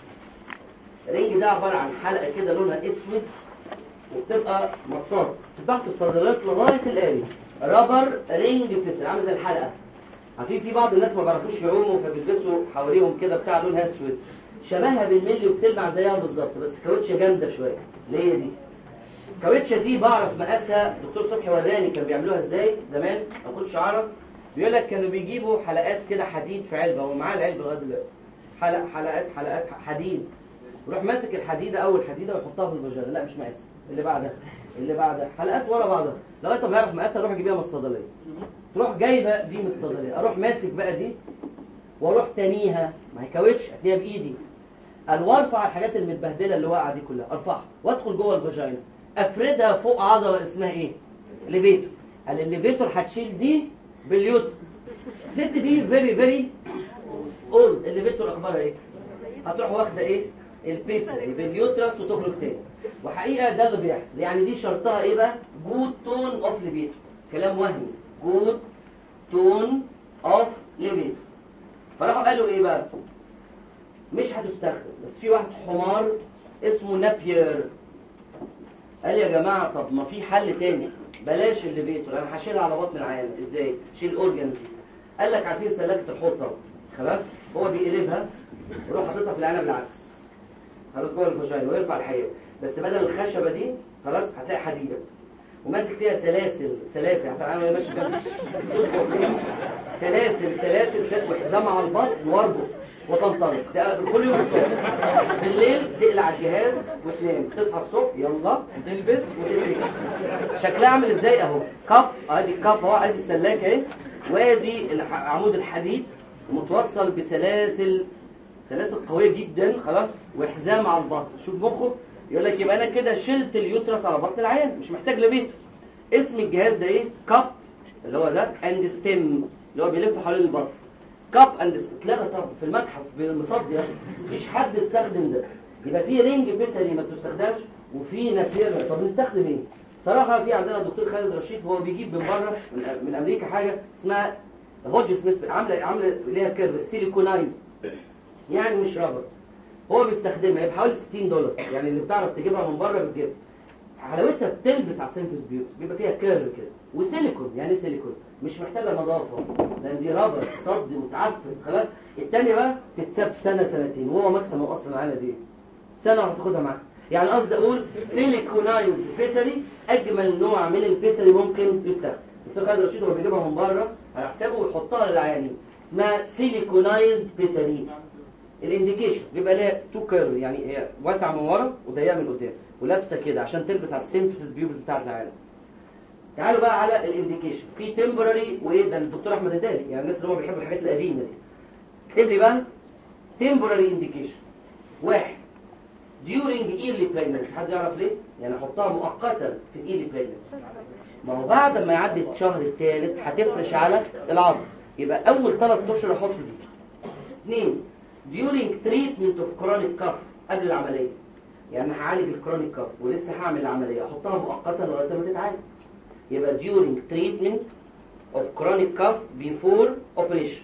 رينج ده عباره عن حلقه كده لونها اسود وبتبقى مطاط تحت الصدرات لغايه القلب، رابر رينج فيسري عامل زي الحلقه. عارفين في بعض الناس ما بيعرفوش يعوموا فبيلبسوا حواليهم كده بتاع لونها اسود شبهها بالملي وبتلمع زيها بالظبط، بس كاوتشه جامده شويه اللي هي دي. الكاوتشه دي بعرف مقاسها، دكتور صبحي وراني كان بيعملوها ازاي زمان ما كنتش اعرف. بيقول لك كانوا بيجيبوا حلقات كده حديد في علبه، هو معاه العلبه لغايه دلوقتي، حلق حلقات حلقات حديد، يروح ماسك الحديده اول حديده ويحطها في الفاجينا، لا مش مقاسها، اللي بعدها اللي بعدها حلقات ورا بعضها لغايه ما يعرف مقاسها، اروح اجيبها من الصيدليه، تروح جايبه دي من الصيدليه، اروح ماسك بقى دي واروح تانيها، ما هي كاوتش اتنيها بايدي، قال وارفع الحاجات المتبهدله اللي واقعه دي كلها، ارفعها وادخل جوه الفاجينا، افردها فوق عضله اسمها ايه؟ ليفيتور. قال الليفيتور هتشيل دي باليوتر. الست دي فيري فيري اولد، الليفيتور اخبارها ايه؟ هتروح واخده ايه؟ البيسري باليوترس وتخرج تاني. وحقيقه ده اللي بيحصل، يعني دي شرطها ايه بقى؟ جود تون اوف ليفيتور، كلام وهمي، جود تون اوف ليفيتور. فراحوا قالوا ايه بقى؟ مش هتستخدم، بس في واحد حمار اسمه نابير قال يا جماعه طب ما في حل تاني، بلاش الليفيتور، انا هشيلها على بطن العيان. ازاي؟ شيل الاورجنز دي. قال لك عارفين سلكه الحوض طبعا، خلاص هو بيقلبها ويروح حاططها في العنب بالعكس، خلاص جوه الفاجينا ويرفع الحياه، بس بدل الخشبه دي خلاص هتلاقي حديده وماسك فيها سلاسل سلاسل هتعمل ماشي جنب سلاسل سلاسل وحزام على البطن واربط وتنطلق ده كل يوم الصبح. بالليل تقلع الجهاز وتنام، تصحى الصبح يلا تلبس وتقلع. شكلها عامل ازاي اهو؟ كاب، ادي الكاب اهو، ادي السلاكه اهي، وادي عمود الحديد متوصل بسلاسل سلاسل قويه جدا خلاص، وحزام على البطن. شوف مخه يقول لك يبقى انا كده شلت اليوترس على بطن العيان، مش محتاج لبيت. اسم الجهاز ده ايه؟ كاب اللي هو ده اند ستيم اللي هو بيلف حوالين البطن. كاب اند ستيم اتلغى طبعا في المتحف بالمصدي، مفيش حد استخدم ده. يبقى في رينج بيسري ما بتستخدمش وفي نافير. طب نستخدم ايه؟ صراحه في عندنا الدكتور خالد رشيد هو بيجيب من بره من, من امريكا حاجه اسمها هوج سميث، عامله عامله ليها كيرف سيليكونايز، يعني مش رابر. هو بيستخدمها هي بحوالي ستين دولار، يعني اللي بتعرف تجيبها من بره بتجيبها. حلاوتها بتلبس على السيمفيس بيوتس، بيبقى فيها كيرف كده وسيليكون. يعني ايه سيليكون؟ مش محتاجه نظافه لان دي رابر تصدي وتعفن خلاص. الثانيه بقى تتساب سنه سنتين، وهو مكسب اصلا العاده دي سنه وهتاخدها معاك. يعني قصدي اقول سيليكونايز بيسري اجمل نوع من البيسري ممكن يستخدم. الدكتور خالد رشيد هو بيجيبها من بره على حسابه ويحطها للعيانين، اسمها سيليكونايز بيسري. الانديكيشن بيبقى لها تو كيرف، يعني هي واسعه من ورا وضيقه من قدام ولابسه كده عشان تلبس على السيمفيسيس بيوبس بتاعت العيان. تعالوا بقى على الانديكيشن، في تمبراري وايه ده الدكتور احمد الدالي، يعني الناس اللي هو بيحبوا الحاجات القديمه دي. اكتب لي بقى تمبراري انديكيشن. واحد during early pregnancy، حد يعرف ليه؟ يعني احطها مؤقتا في الايرلي pregnancy. ما هو بعد ما يعدي الشهر الثالث هتفرش على العظم، يبقى اول ثلاث اشهر احط دي. اثنين during treatment of chronic cough، قبل العمليه، يعني هعالج الكرونيك كاف ولسه هعمل العمليه احطها مؤقتا لغايه ما تتعالج، يبقى during treatment of chronic cough before operation.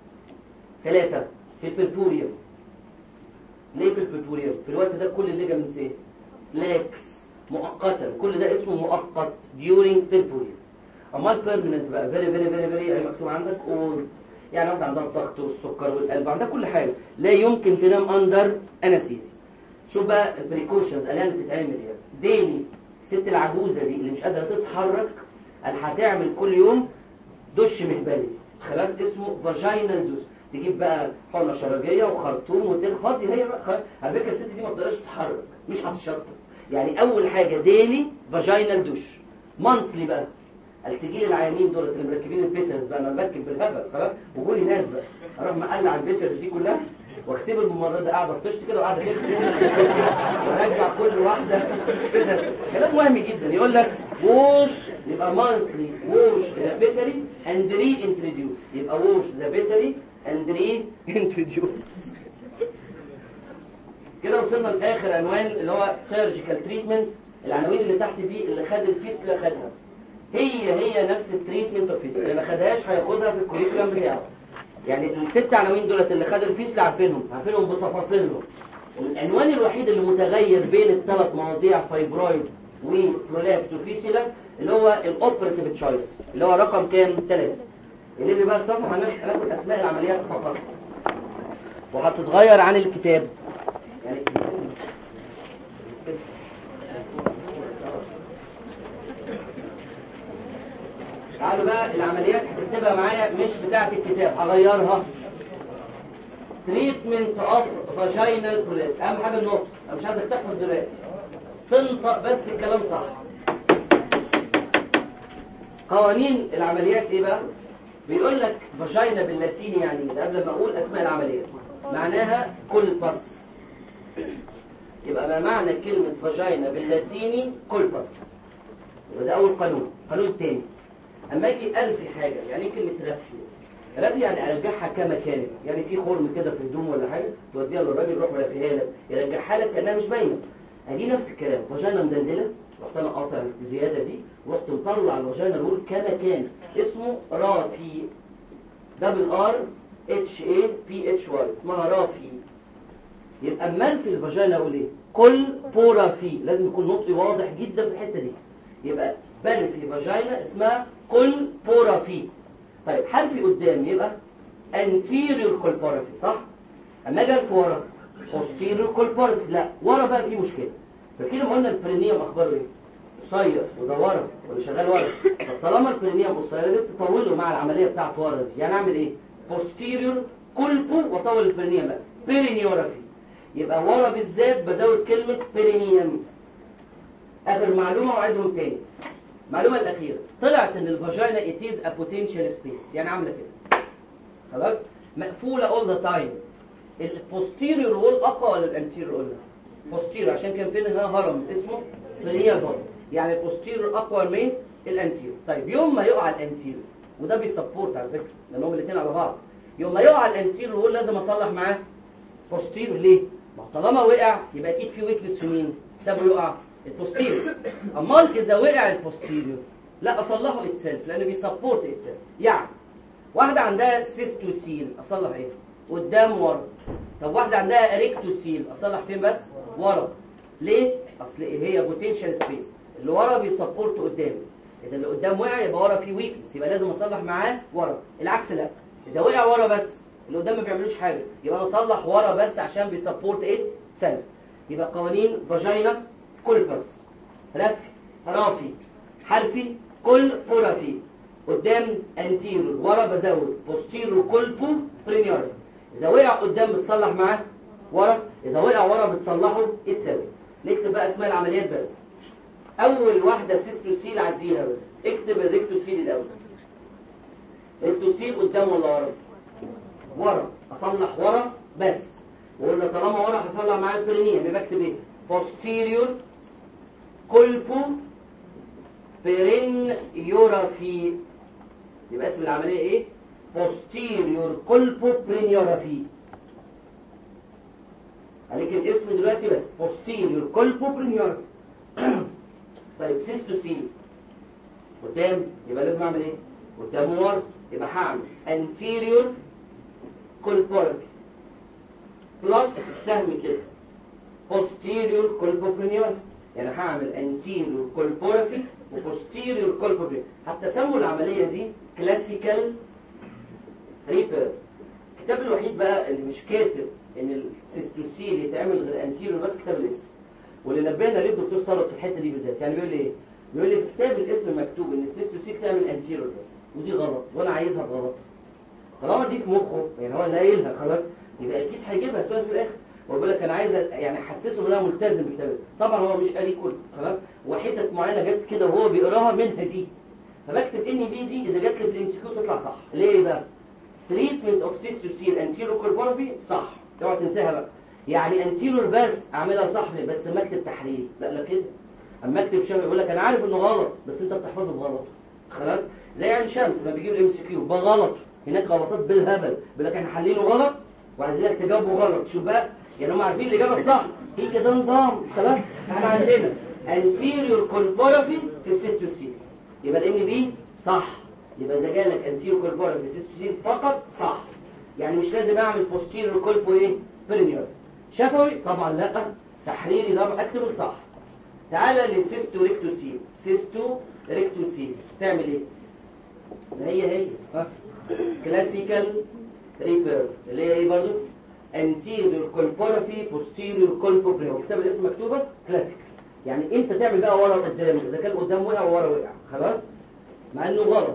ثلاثة في البربوريوم. ليه في البربوريوم؟ في الوقت ده كل الليجامنتس ايه؟ لاكس مؤقتا، كل ده اسمه مؤقت during perpurium. اما البيرمننت بقى فيري فيري فيري فيري يعني مكتوب عندك اول، يعني واحده عندها الضغط والسكر والقلب، عندها كل حاجه، لا يمكن تنام اندر انستيزيا. شوف بقى البريكوشنز اللي بتتعمل يعني ديلي. الست العجوزه دي اللي مش قادره تتحرك هتعمل كل يوم دش مهبلي خلاص اسمه فاجينال دوس، تجيب بقى حقنه شرجيه وخرطوم وتخفضي هي بقى. على فكره الست دي ما بتقدرش تتحرك مش هتشطب، يعني اول حاجه ديلي فاجينال دوش. مانثلي بقى التجيل العيانين دول اللي مركبين البيسرز بقى، انا بركب بالهبل خلاص وقولي ناس بقى اروح مقلع البيسرز دي كلها واغسل الممرضه قاعده بتشت كده وقاعده تغسل وارجع كل واحده كده. كلام وهمي جدا. يقول لك ووش، يبقى مانثلي ووش ذا بيسري اند ري انتروديوس، يبقى ووش ذا بيسري اند ري انتروديوس. كده وصلنا لاخر عنوان اللي هو سيرجيكال تريتمنت. العناوين اللي تحت دي اللي خد الفيستولا خدها، هي هي نفس التريتمنت اوف فيستولا، اللي ما خدهاش هياخدها في الكوريكولم بتاعه. يعني الست عناوين دولت اللي خدوا الفيستولا عارفينهم عارفينهم بتفاصيلهم. العنوان الوحيد اللي متغير بين الثلاث مواضيع فايبرويد وبرولابس وفيستولا اللي هو الاوبراتيف تشويس اللي هو رقم كام؟ ثلاثة. اللي بقى الصفحه هناخد اسماء العمليات فقط وهتتغير عن الكتاب. يعني تعالوا بقى العمليات اكتبها معايا مش بتاعة الكتاب، هغيرها. تريتمنت اوف فاجينال برولابس. اهم حاجه النقطه، انا مش عايزك تحفظ دلوقتي، تنطق بس الكلام صح. قوانين العمليات ايه بقى؟ بيقول لك فاجينا باللاتيني يعني ده قبل ما اقول اسماء العمليات معناها كولبس. يبقى ما معنى كلمه فاجينا باللاتيني كولبس. يبقى ده اول قانون. القانون الثاني، اما اجي ارفي حاجه، يعني ايه كلمه رفي؟ رفي يعني ارجعها كما كانت، يعني في خرم كده في هدوم ولا حاجه توديها للراجل يروح مرفيها لك، يرجعها لك كانها مش باينه. ادي نفس الكلام، فاجينا مدندله، رحت انا قاطع الزياده دي ورحت مطلع الفاجينا الول كما كان، اسمه رافي. دبل ار اتش اي بي اتش واي، اسمها رافي. يبقى اما في الفاجينا اقول ايه؟ كل بورافي، لازم يكون نطقي واضح جدا في الحته دي. يبقى برفي فاجينا اسمها كل بورافي. طيب حرفي قدام يبقى anterior colporaphy، صح؟ اما اجي الف ورا posterior colporaphy. لا، ورا بقى في مشكله. فكده ما قلنا البرينيوم اخباره ايه؟ قصير وده ورا ولا شغال ورا. فطالما البرينيوم قصير لازم تطوله مع العمليه بتاعت ورا دي. يعني اعمل ايه؟ posterior colpo واطول البرينيوم بقى perinioraphy. يبقى ورا بالذات بزود كلمه برينيوم. اخر معلومه واعيدهم تاني. المعلومه الاخيره، طلعت ان الفاجينا it is a potential space، يعني عامله كده خلاص مقفوله all the time. البوستيريور وول اقوى ولا الانتيريور وول؟ بوستيريور، عشان كان فيها هرم اسمه برينيال هرم، يعني البوستيريور اقوى من الانتيريور. طيب يوم ما يقع الانتيريور، وده بيسبورت على فكره لان هم الاثنين على بعض، يوم ما يقع الانتيريور وول لازم اصلح معاه بوستيريور. ليه؟ ما طالما وقع يبقى اكيد في ويكنس في مين؟ سابه يقع البوستيريور. امال اذا وقع البوستيريور لا اصلحه اتسلف لانه بيسبورت اتسلف. يعني واحده عندها سيستوسيل اصلح ايه؟ قدام ورا. طب واحده عندها اريكتوسيل اصلح فين بس؟ ورا. ليه؟ اصل هي بوتنشال سبيس، اللي ورا بيسبورت قدام. اذا اللي قدام وقع يبقى ورا فيه ويكنس، يبقى لازم اصلح معاه ورا. العكس لا، اذا وقع ورا بس اللي قدام ما بيعملوش حاجه يبقى اصلح ورا بس عشان بيسبورت ايه؟ سلف. يبقى قوانين فاجينا كولبس، رفي رافي حرفي كل بورافي. قدام انتيرور، ورا بزود بوستيرور كولبو برينيور. اذا وقع قدام بتصلح معاه ورا، اذا وقع ورا بتصلحه اتساوي. نكتب بقى اسماء العمليات بس. اول واحده سيستوسيل عديها بس، اكتب الريكتوسيل الاول. الريكتوسيل قدام ولا ورا؟ ورا، اصلح ورا بس. وقلنا طالما ورا هصلح معاه البرينيوم، يبقى اكتب ايه؟ posterior colpo perinioraphy. يبقى اسم العمليه ايه؟ posterior colpo perinioraphy. عليك الاسم دلوقتي بس، posterior colpo perinioraphy. طيب سيستوسيل قدام يبقى لازم اعمل ايه؟ قدام ورا، يبقى هعمل anterior colporaphy بلس سهم كده posterior colpoperinioraphy. يعني هعمل anterior colporaphy و posterior colpoperinioraphy. حتى سموا العملية دي classical repair. الكتاب الوحيد بقى اللي مش كاتب ان السيستوسيل يتعمل غير anterior بس كتاب الاسم. واللي نبهنا ليه الدكتور صارت في الحتة دي بالذات، يعني بيقول لي ايه؟ بيقول لي في كتاب الاسم مكتوب ان السيستوسيل تعمل anterior بس، ودي غلط وانا عايزها غلط. طالما دي في مخه يعني هو اللي قايلها خلاص، يبقى اكيد هيجيبها سؤال في الاخر. وبقول لك انا عايز يعني احسسه انها ملتزم بالكتاب. طبعا هو مش قاري كله خلاص، وحتت معينه جت كده وهو بيقراها منها دي، فبكتب ان بي دي اذا جت لي في الام سي كيو تطلع صح. ليه بقى؟ تريتمنت اوف سيستوسيل انتيرو كولبورابي صح، اوعى تنساها بقى. يعني انتيرور بس اعملها صح بس ما اكتب تحرير، لا لا كده. اما اكتب شامل يقول لك انا عارف انه غلط بس انت بتحفظه بغلط خلاص. زي عين شمس ما بيجيب الام سي كيو بغلط، هناك غلطات بالهبل، بيقول لك احنا حلينه غلط وعايزينك تجاوبه غلط. شوف بقى، يعني هم عارفين الاجابه الصح، هي كده نظام خلاص. احنا عندنا anterior colporaphy في السيستوسيل، يبقى الان بي صح. يبقى اذا جالك anterior colporaphy في السيستوسيل فقط صح، يعني مش لازم اعمل posterior colpo ايه برينيور. شفوي طبعا لا، تحريري طبعا اكتب الصح. تعالى للسيستو ريكتوسيل. سيستو ريكتوسيل تعمل ايه؟ هي هي ها كلاسيكال ريبير اللي هي ايه برضو؟ anterior colporaphy posterior colpoperinior. كتاب الاسم مكتوبه كلاسيكال. يعني انت تعمل بقى ورا وقدام، اذا كان قدام وقع وورا وقع خلاص، مع انه غلط.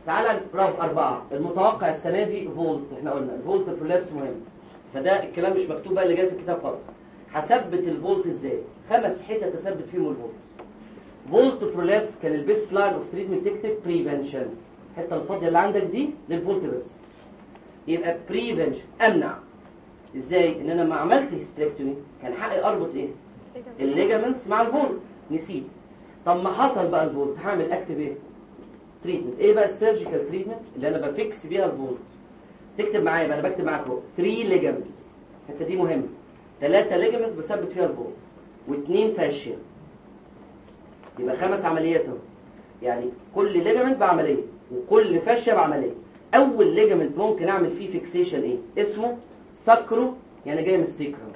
تعالى برافو أربعة. المتوقع السنة دي فولت، احنا قلنا الفولت برولابس مهم، فده الكلام مش مكتوب بقى اللي جاي في الكتاب خالص. هثبت الفولت ازاي؟ خمس حتت اثبت فيهم الفولت. فولت برولابس كان البيست لاين اوف تريتمنت تكتب بريفنشن، الحته الفاضيه اللي عندك دي للفولت بس. يبقى بريفنشن امنع. ازاي؟ ان انا لما عملت هيستريكتومي كان حقي اربط ايه؟ الليجامنتس مع الفولت، نسيت. طب ما حصل بقى الفولت، هعمل اكتب ايه؟ تريتمنت. ايه بقى السيرجيكال تريتمنت اللي انا بفكس بيها الفولت؟ تكتب معايا بقى، انا بكتب معاك اهو ثلاثة ليجامنتس، الحته دي مهمه. ثلاثة ليجامنتس بثبت فيها الفولت، واثنين فاشيا، يبقى خمس عمليات اهو. يعني كل ليجامنت بعمليه وكل فاشيا بعمليه. اول ليجامنت ممكن اعمل فيه فيكسيشن ايه؟ اسمه ساكرو، يعني جاي من السيكرم.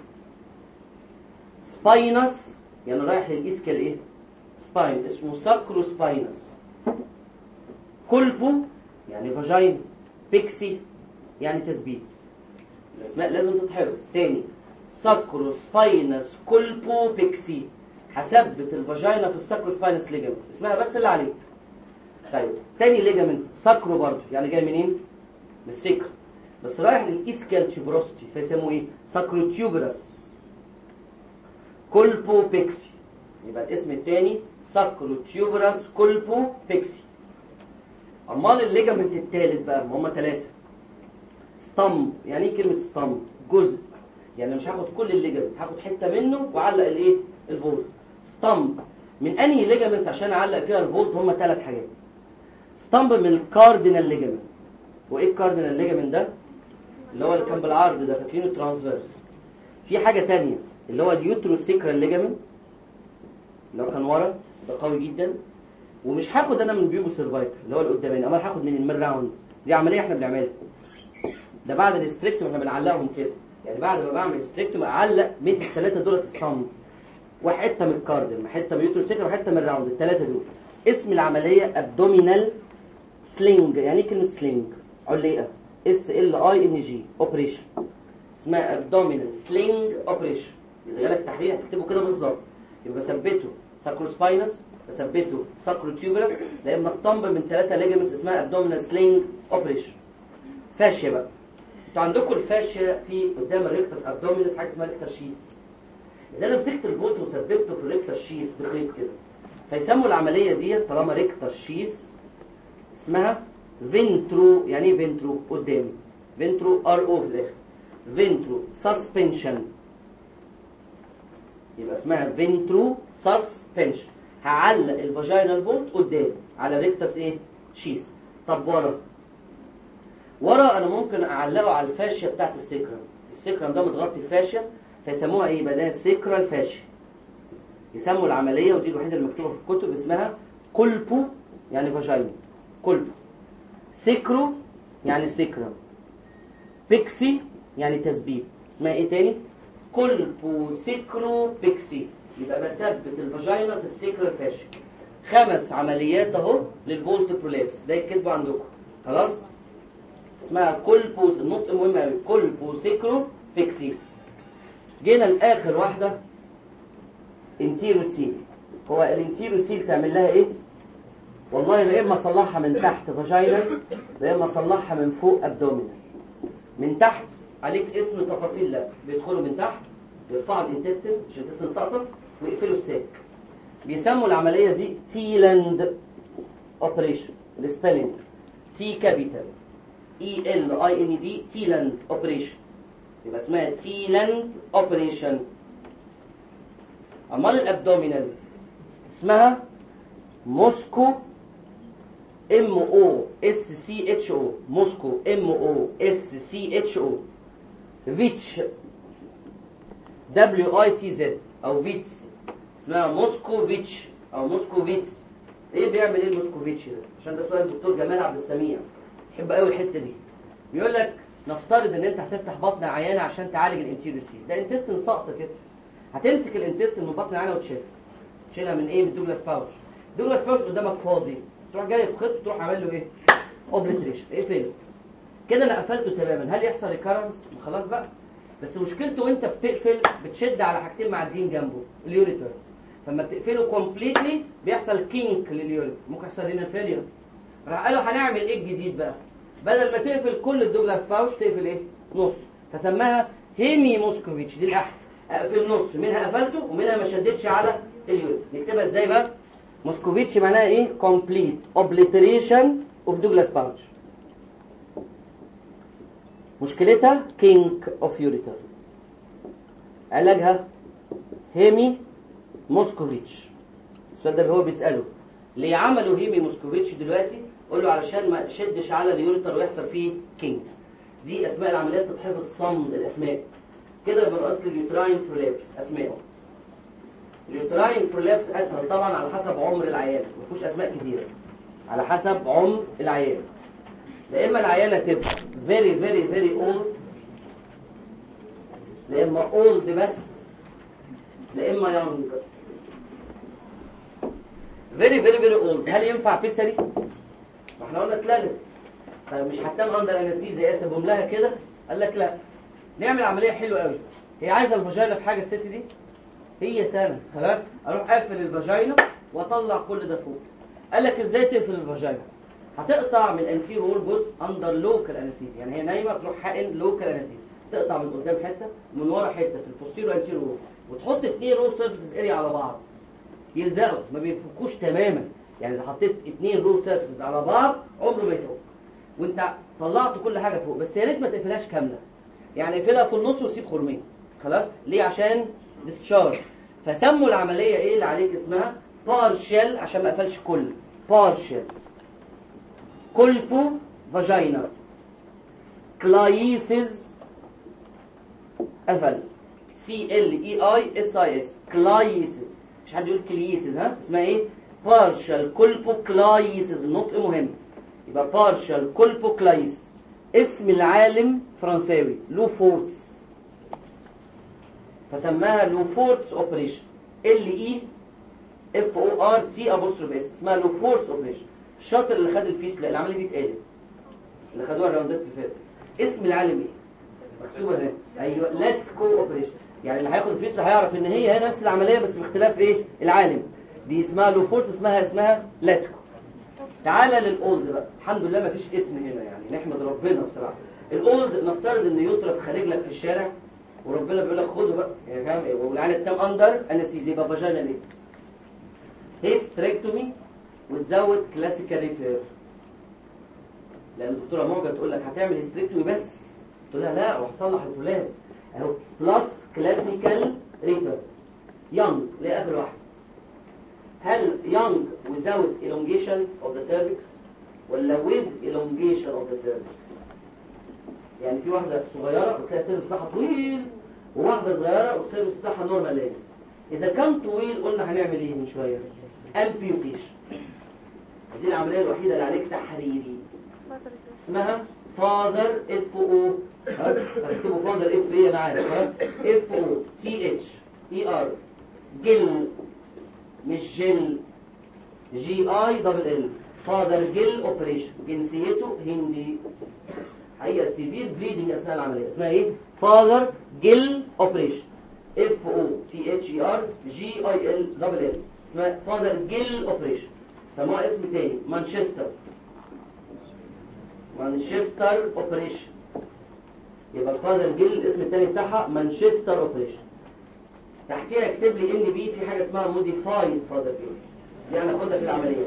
سباينس يعني رايح للاسكال ايه؟ سباين، اسمه ساكرو سباينس. كولبو يعني فاجين. بيكسي يعني تثبيت. الاسماء لازم تتحفظ تاني. ساكرو سباينس كولبو بيكسي، هثبت الفاجينا في الساكرو سباينس ليجامنت، اسمها بس اللي عليه. طيب تاني ليجامنت ساكرو برضه، يعني جاي منين؟ من السيكرم، بس رايح للاسكال تيوبروستي، فيسموه ايه؟ ساكرو تيوبرس كولبو بيكسي. يبقى الاسم الثاني ساكرو تيوبرس كولبو بيكسي. امال الليجامنت الثالث بقى، ما هم ثلاثه. ستامب، يعني ايه كلمه ستامب؟ جزء، يعني مش هاخد كل الليجامنت، هاخد حته منه واعلق الايه؟ الفولت. ستامب من انهي ليجامنت عشان اعلق فيها الفولت؟ هم ثلاث حاجات. ستامب من الكاردينال ليجامنت. وايه الكاردينال ليجامنت ده؟ اللي هو اللي كان بالعرض ده، فاكرينه؟ ترانسفيرس. في حاجه ثانيه اللي هو اليوتروسيكرال ليجامنت اللي هو كان ورا، ده قوي جدا. ومش هاخد انا من بيوبو سيرفايكال اللي هو اللي قدامنا، امال هاخد من الميد راوند. دي عمليه احنا بنعملها، ده بعد الاستريكتوم احنا بنعلقهم كده. يعني بعد ما بعمل استريكتوم اعلق من الثلاثه دول الصمت، وحته من الكارديال، حته من اليوتروسيكرال، وحته من الراوند، الثلاثه دول. اسم العمليه ابدومينال سلينج. يعني ايه كلمه سلينج؟ علقه، اس ال اي ان جي، اوبريشن. اسمها ابدومينال سلينج اوبريشن. اذا جالك تحرير هتكتبه كده بالظبط. يبقى بثبته ساكرو سباينس، بثبته ساكرو تيوبرس، لا اما ستامب من ثلاثه ليجمنتس اسمها ابدومينال سلينج اوبريشن. فاشيا بقى، انتوا عندكم الفاشيا في قدام الريكتس ابدومينس حاجه اسمها ريكتر شيس. اذا انا مسكت الفولت وثبته في الريكتر شيس بخيط كده، فيسموا العمليه دي طالما ريكتر شيس اسمها فينترو. يعني ايه فينترو؟ قدامي فينترو ار او في الاخر، فينترو سسبنشن. يبقى اسمها فينترو سسبنشن. هعلق الفاجينال فولت قدام على ريكتس ايه؟ شيس. طب ورا، ورا انا ممكن اعلقه على الفاشيا بتاعت السيكرم. السيكرم ده متغطي فاشيا، فيسموها ايه؟ بدل سيكرال فاشيا. يسموا العمليه، ودي الوحيده اللي مكتوبه في الكتب، اسمها كولبو يعني فاجينا، كولبو. سيكرو يعني سيكرم. بيكسي يعني تثبيت، اسمها ايه تاني؟ كولبو سيكرو بيكسي. يبقى بثبت الفاجينا في السيكرال فاشيا. خمس عمليات اهو للفولت برولابس، ده يتكتبوا عندكم خلاص. اسمها كولبو، النقطه مهمه قوي، كولبو سيكرو بيكسي. جينا لاخر واحده، انتيروسيل. هو الانتيروسيل تعمل لها ايه؟ والله لا اما اصلحها من تحت فاجينا، لا اما اصلحها من فوق ابدومينال. من تحت عليك اسم تفاصيل، لا بيدخلوا من تحت، يرفعوا الانتستين عشان الانتستين ساقطه، ويقفلوا الساك. بيسموا العمليه دي تيلاند اوبريشن. السبيلنج تي كابيتال اي ال اي ان دي، تيلاند اوبريشن. يبقى اسمها تيلاند اوبريشن. امال الابدومينال اسمها موسكو ام او اس سي اتش او، موسكو ام او اس سي اتش او. فيتش دبليو اي تي زد او فيتس، اسمها موسكوفيتش او موسكوفيتس. ايه بيعمل ايه الموسكوفيتش ده؟ عشان ده سؤال الدكتور جمال عبد السميع، بحب قوي الحته دي. بيقول لك نفترض ان انت هتفتح بطن عيانه عشان تعالج الانتيروسيل، ده انتستين ساقطه كده. هتمسك الانتستين من بطن عيانه وتشيلها. تشيلها من ايه؟ من دوجلاس باوتش. دوجلاس باوتش قدامك فاضي، تروح جايب خيط تروح عامل له ايه؟ اوبليتريشن، اقفله كده. انا قفلته تماما، هل يحصل ريكارنس؟ خلاص بقى. بس مشكلته وانت بتقفل بتشد على حاجتين معديين جنبه، اليوريترز. فلما بتقفله كومبليتلي بيحصل كينك لليوريتر، ممكن يحصل هنا فيلير. راح قالوا هنعمل ايه الجديد بقى؟ بدل ما تقفل كل الدوجلاس باوش تقفل ايه؟ نص. فسماها هيمي موسكوفيتش. دي الاحلى، اقفل نص، منها قفلته ومنها ما شدتش على اليود. نكتبها ازاي بقى؟ موسكوفيتش معناها ايه؟ كومبليت اوبليتريشن اوف دوجلاس باوش. مشكلتها كينك اوف يوريتر. علاجها هيمي موسكوفيتش. السؤال ده هو بيسأله ليه عملوا هيمي موسكوفيتش دلوقتي؟ قول له علشان ما شدش على اليوريتر ويحصل فيه كينك. دي اسماء العمليات تتحفظ صمد الاسماء كده من اصل اليوتراين برولابس. اسمائهم اليوتراين برولابس اسهل طبعا على حسب عمر العيان، ما فيهوش اسماء كتيره، على حسب عمر العيان. لا اما العيانه تبقى فيري فيري فيري اولد، لا اما اولد بس، لا اما يونج. فيري فيري فيري اولد هل ينفع بيسري؟ ما احنا قلنا اتلغت. طيب مش هتنام اندر انستيزيا اسيبهم لها كده؟ قال لك لا، نعمل عمليه حلوه قوي. هي عايزه الفاجينا في حاجه الست دي؟ هي سنه خلاص، اروح اقفل الفاجينا واطلع كل ده فوق. قال لك ازاي تقفل الفاجينا؟ هتقطع من الانتير وول جزء اندر لوكال انستيزيا، يعني هي نايمه تروح حقن لوكال انستيزيا، تقطع من قدام حته من ورا حته في البوستيرو انتير وول، وتحط اثنين رو سيرفيسز اريا على بعض يلزقوا ما بيفكوش تماما. يعني اذا حطيت اثنين رو سيرفيسز على بعض عمره ما يفك، وانت طلعت كل حاجه فوق. بس يا ريت ما تقفلهاش كامله، يعني اقفلها في النص وسيب خرمين خلاص. ليه؟ عشان ديسشارج. فسموا العمليه ايه اللي عليك اسمها؟ بارشال، عشان ما اقفلش كل. بارشال كولبو فاجينا كلايسيس قفل سي ال اي اي اس اي اس كلايسيس، مش حد يقول كليسيس، ها اسمها ايه؟ بارشال كولبو كلايسيس. النطق مهم. يبقى بارشال كولبو كلايس. اسم العالم فرنساوي لوفورتس، فسماها لوفورتس اوبريشن. ال اي اف او ار تي ابوستروف اس، اسمها لوفورتس اوبريشن. الشاطر اللي خد الفيس، لا العمليه دي اتقالت اللي خدوها الراوندات اللي فاتت. اسم العالم ايه؟ مكتوبه هنا. ايوه ليتس كو اوبريشن. يعني اللي هياخد الفيس هيعرف ان هي هي نفس العمليه بس باختلاف ايه؟ العالم. دي اسمها لوفورتس، اسمها اسمها ليتس كو. تعالى للاولد بقى. الحمد لله ما فيش اسم هنا، يعني نحمد ربنا بصراحه. الاولد نفترض ان يوترس خارج لك في الشارع وربنا بيقول لك خده بقى، يعني فاهم ايه؟ والعيال التام اندر انستيزيا، يبقى فاجينا ليه؟ هيستريكتومي وتزود كلاسيكال ريبير. لان الدكتوره موجه تقول لك هتعمل هيستريكتومي بس، تقول لها لا وهصلح الفلان اهو بلس كلاسيكال ريبير. يونج اللي اخر واحده. هل يونج without elongation of the cervix ولا with elongation of the cervix؟ يعني في واحدة صغيرة وتلاقي السيرفس بتاعها طويل، وواحدة صغيرة والسيرفس بتاعها نورمال لابس. إذا كان طويل قلنا هنعمل إيه من شوية؟ amputation. دي العملية الوحيدة اللي عليك تحريري، اسمها فاذر اف او. هتكتبوا فاذر اف ايه؟ أنا عارف اف او تي اتش اي ار جل، مش جل، جي اي دبل ال. فاذر جل اوبريشن. جنسيته هندي. حقيقة سيفير بليدنج اثناء العمليه. اسمها ايه؟ فاذر جل اوبريشن. اف او تي اتش اي ار جي اي ال دبل ال. اسمها فاذر جل اوبريشن. سموها اسم تاني مانشستر. مانشستر اوبريشن. يبقى الفاذر جل الاسم التاني بتاعها مانشستر اوبريشن. تحتيها اكتب لي ان بي في حاجه اسمها موديفايد فاذر جل، دي هناخدها في العمليه.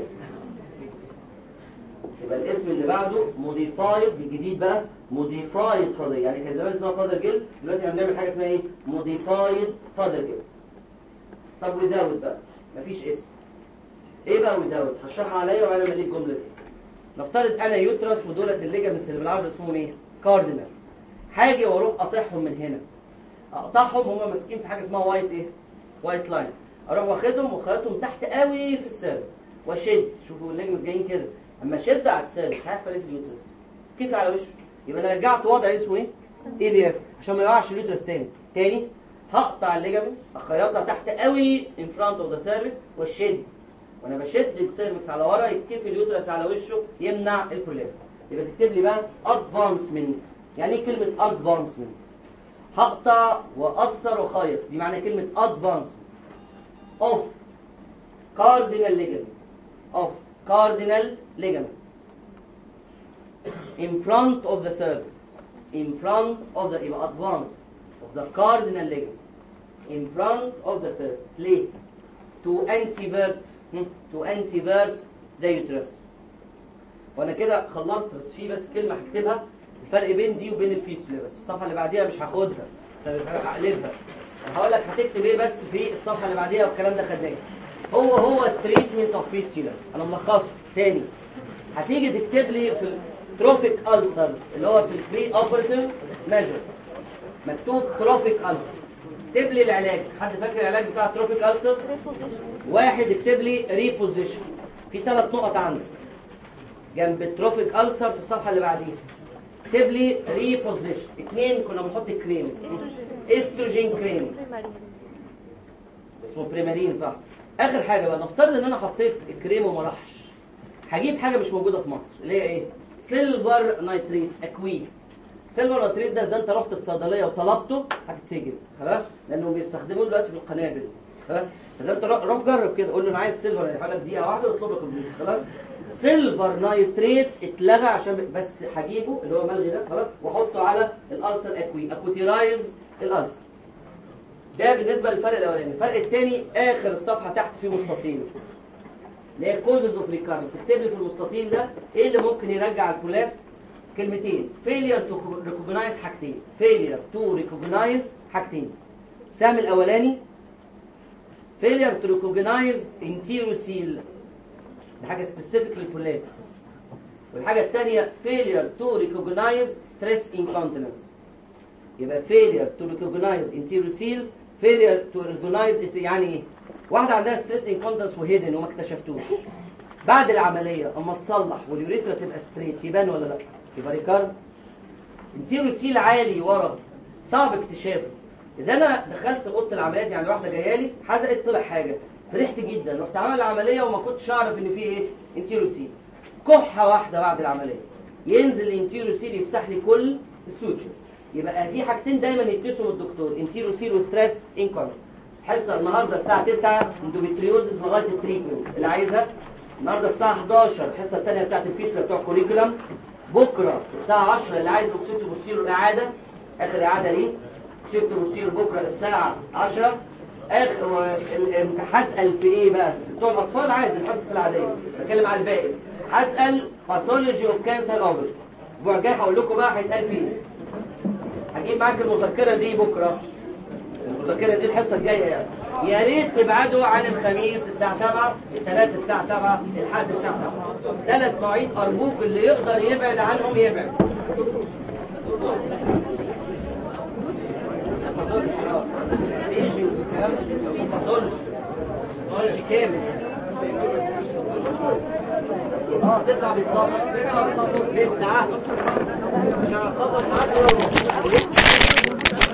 يبقى الاسم اللي بعده موديفايد بالجديد بقى موديفايد فاذر، يعني كان زمان اسمها فاذر جل، دلوقتي هنعمل حاجه اسمها ايه؟ موديفايد فاذر جل. طب ويزاوت بقى مفيش اسم. ايه بقى ويزاوت؟ هشرحها عليا وانا مليت الجمله دي. نفترض انا يوترس ودولت الليجامنتس اللي بالعرض اسمهم ايه؟ كاردينال. هاجي واروح قاطعهم من هنا، اقطعهم هم ماسكين في حاجه اسمها وايت ايه؟ وايت لاين. اروح واخدهم وخيطهم تحت قوي في السيرفس واشد. شوفوا الليجمنتس جايين كده، اما اشد على السيرفس هيحصل ايه في اليوترس؟ كيف على وشه. يبقى انا رجعت وضع اسمه ايه؟ اي دي اف، عشان ما يقعش اليوترس تاني. تاني هقطع الليجمنتس، اخيطها تحت قوي ان فرونت اوف ذا سيرفس واشد. وانا بشد السيرفكس على ورا يتكفي اليوترس على وشه يمنع البرولابس. يبقى تكتب لي بقى ادفانسمنت. يعني ايه كلمه ادفانسمنت؟ هقطع واقصر وخيط، دي معنى كلمه ادفانسمنت. اوف كاردينال ليجمنت. اوف كاردينال ليجمنت. in front of the cervix in front of the يبقى advance of the cardinal ligament in front of the cervix. ليه؟ to antevert to antevert the uterus. وانا كده خلصت، بس في بس كلمه هكتبها الفرق بين دي وبين الفيستولا، بس الصفحه اللي بعديها مش هاخدها بس هقلبها. هقول لك هتكتب ايه بس في الصفحه اللي بعديها والكلام ده خدناه. هو هو التريتمنت اوف فيستولا، انا ملخصه تاني. هتيجي تكتب لي في التروفيك ألسرز اللي هو في البري اوبرتيف ميجرز مكتوب تروفيك ألسرز. اكتب لي العلاج. حد فاكر العلاج بتاع التروفيك ألسرز؟ واحد اكتب لي ريبوزيشن. في ثلاث نقط عندك جنب التروفيك ألسر في الصفحه اللي بعديها. اكتب لي ريبوزيشن. اثنين كنا بنحط كريم استروجين كريم اسمه بريمارين صح. اخر حاجه بقى، نفترض ان انا حطيت الكريم وما راحش، هجيب حاجه مش موجوده في مصر اللي هي ايه؟ سيلفر نايتريت اكوي. سيلفر نايتريت ده اذا انت رحت الصيدليه وطلبته هتتسجن خلاص، لانه بيستخدموه دلوقتي في القنابل خلاص. اذا انت روح جرب كده، قول له انا عايز سيلفر، هيحط لك دقيقه واحده واطلب لك الفلوس خلاص. سيلفر نايتريت اتلغى عشان بس هجيبه اللي هو ملغي ده خلاص واحطه على الالسر اكوي اكوتيرايز الالسر. ده بالنسبه للفرق الاولاني. الفرق الثاني اخر الصفحه تحت فيه مستطيل اللي هي كوزز اوف ريكارنس. اكتب لي في المستطيل ده ايه اللي ممكن يرجع الكولابس. كلمتين فيلير تو ريكوجنايز حاجتين فيلير تو ريكوجنايز حاجتين. السهم الاولاني فيلير تو ريكوجنايز انتيروسيل، دي حاجه سبيسيفيك للكولابس. والحاجه الثانيه فيلير تو ريكوجنايز ستريس انكونتيننس. يبقى فيلير تو ريكوجنايز انتيروسيل فيلير تو ريكوجنايز يعني ايه؟ واحده عندها ستريس انكونتيننس وهيدن وما اكتشفتوش، بعد العمليه اما تصلح واليوريثرا تبقى ستريت يبان ولا لا؟ يبقى ريكارد. انتيروسيل عالي ورا صعب اكتشافه. اذا انا دخلت اوضه العمليات يعني واحده جايه لي حزقت طلع حاجه، فرحت جدا، رحت عامل العمليه وما كنتش اعرف ان في ايه؟ انتيروسيل. كحه واحده بعد العمليه ينزل الانتيروسيل يفتح لي كل السوتشر. يبقى في حاجتين دايما يتقسموا الدكتور، انتيروسيل وستريس انكونت. حصه النهارده الساعه تسعة اندوميتريوزس لغايه التريتمنت اللي عايزها. النهارده الساعه حداشر الحصه الثانيه بتاعت الفيشله بتوع كوريكولم. بكره الساعه عشرة اللي عايز اوكسيتو بوستيرو الاعاده، اخر اعاده ليه اوكسيتو بوستيرو بكره الساعه عشرة. اخر هسال في ايه بقى؟ بتوع الاطفال عايز الحصص العاديه، بتكلم على الباقي. هسال باثولوجي اوف كانسر اوفر. الاسبوع الجاي هقول لكم بقى هيتقال فيه. هجيب معاك المذكره دي بكره، المذكره دي الحصه الجايه يعني. يا ريت تبعدوا عن الخميس الساعه سبعة، الثلاث الساعه سبعة، الحد الساعه سبعة. ثلاث مواعيد ارجوك اللي يقدر يبعد عنهم يبعد. ما تقولش اه يجي الكلام ما تقولش ما تقولش كامل. اه تسعة بالظبط لسه عشان اخلص عشرة.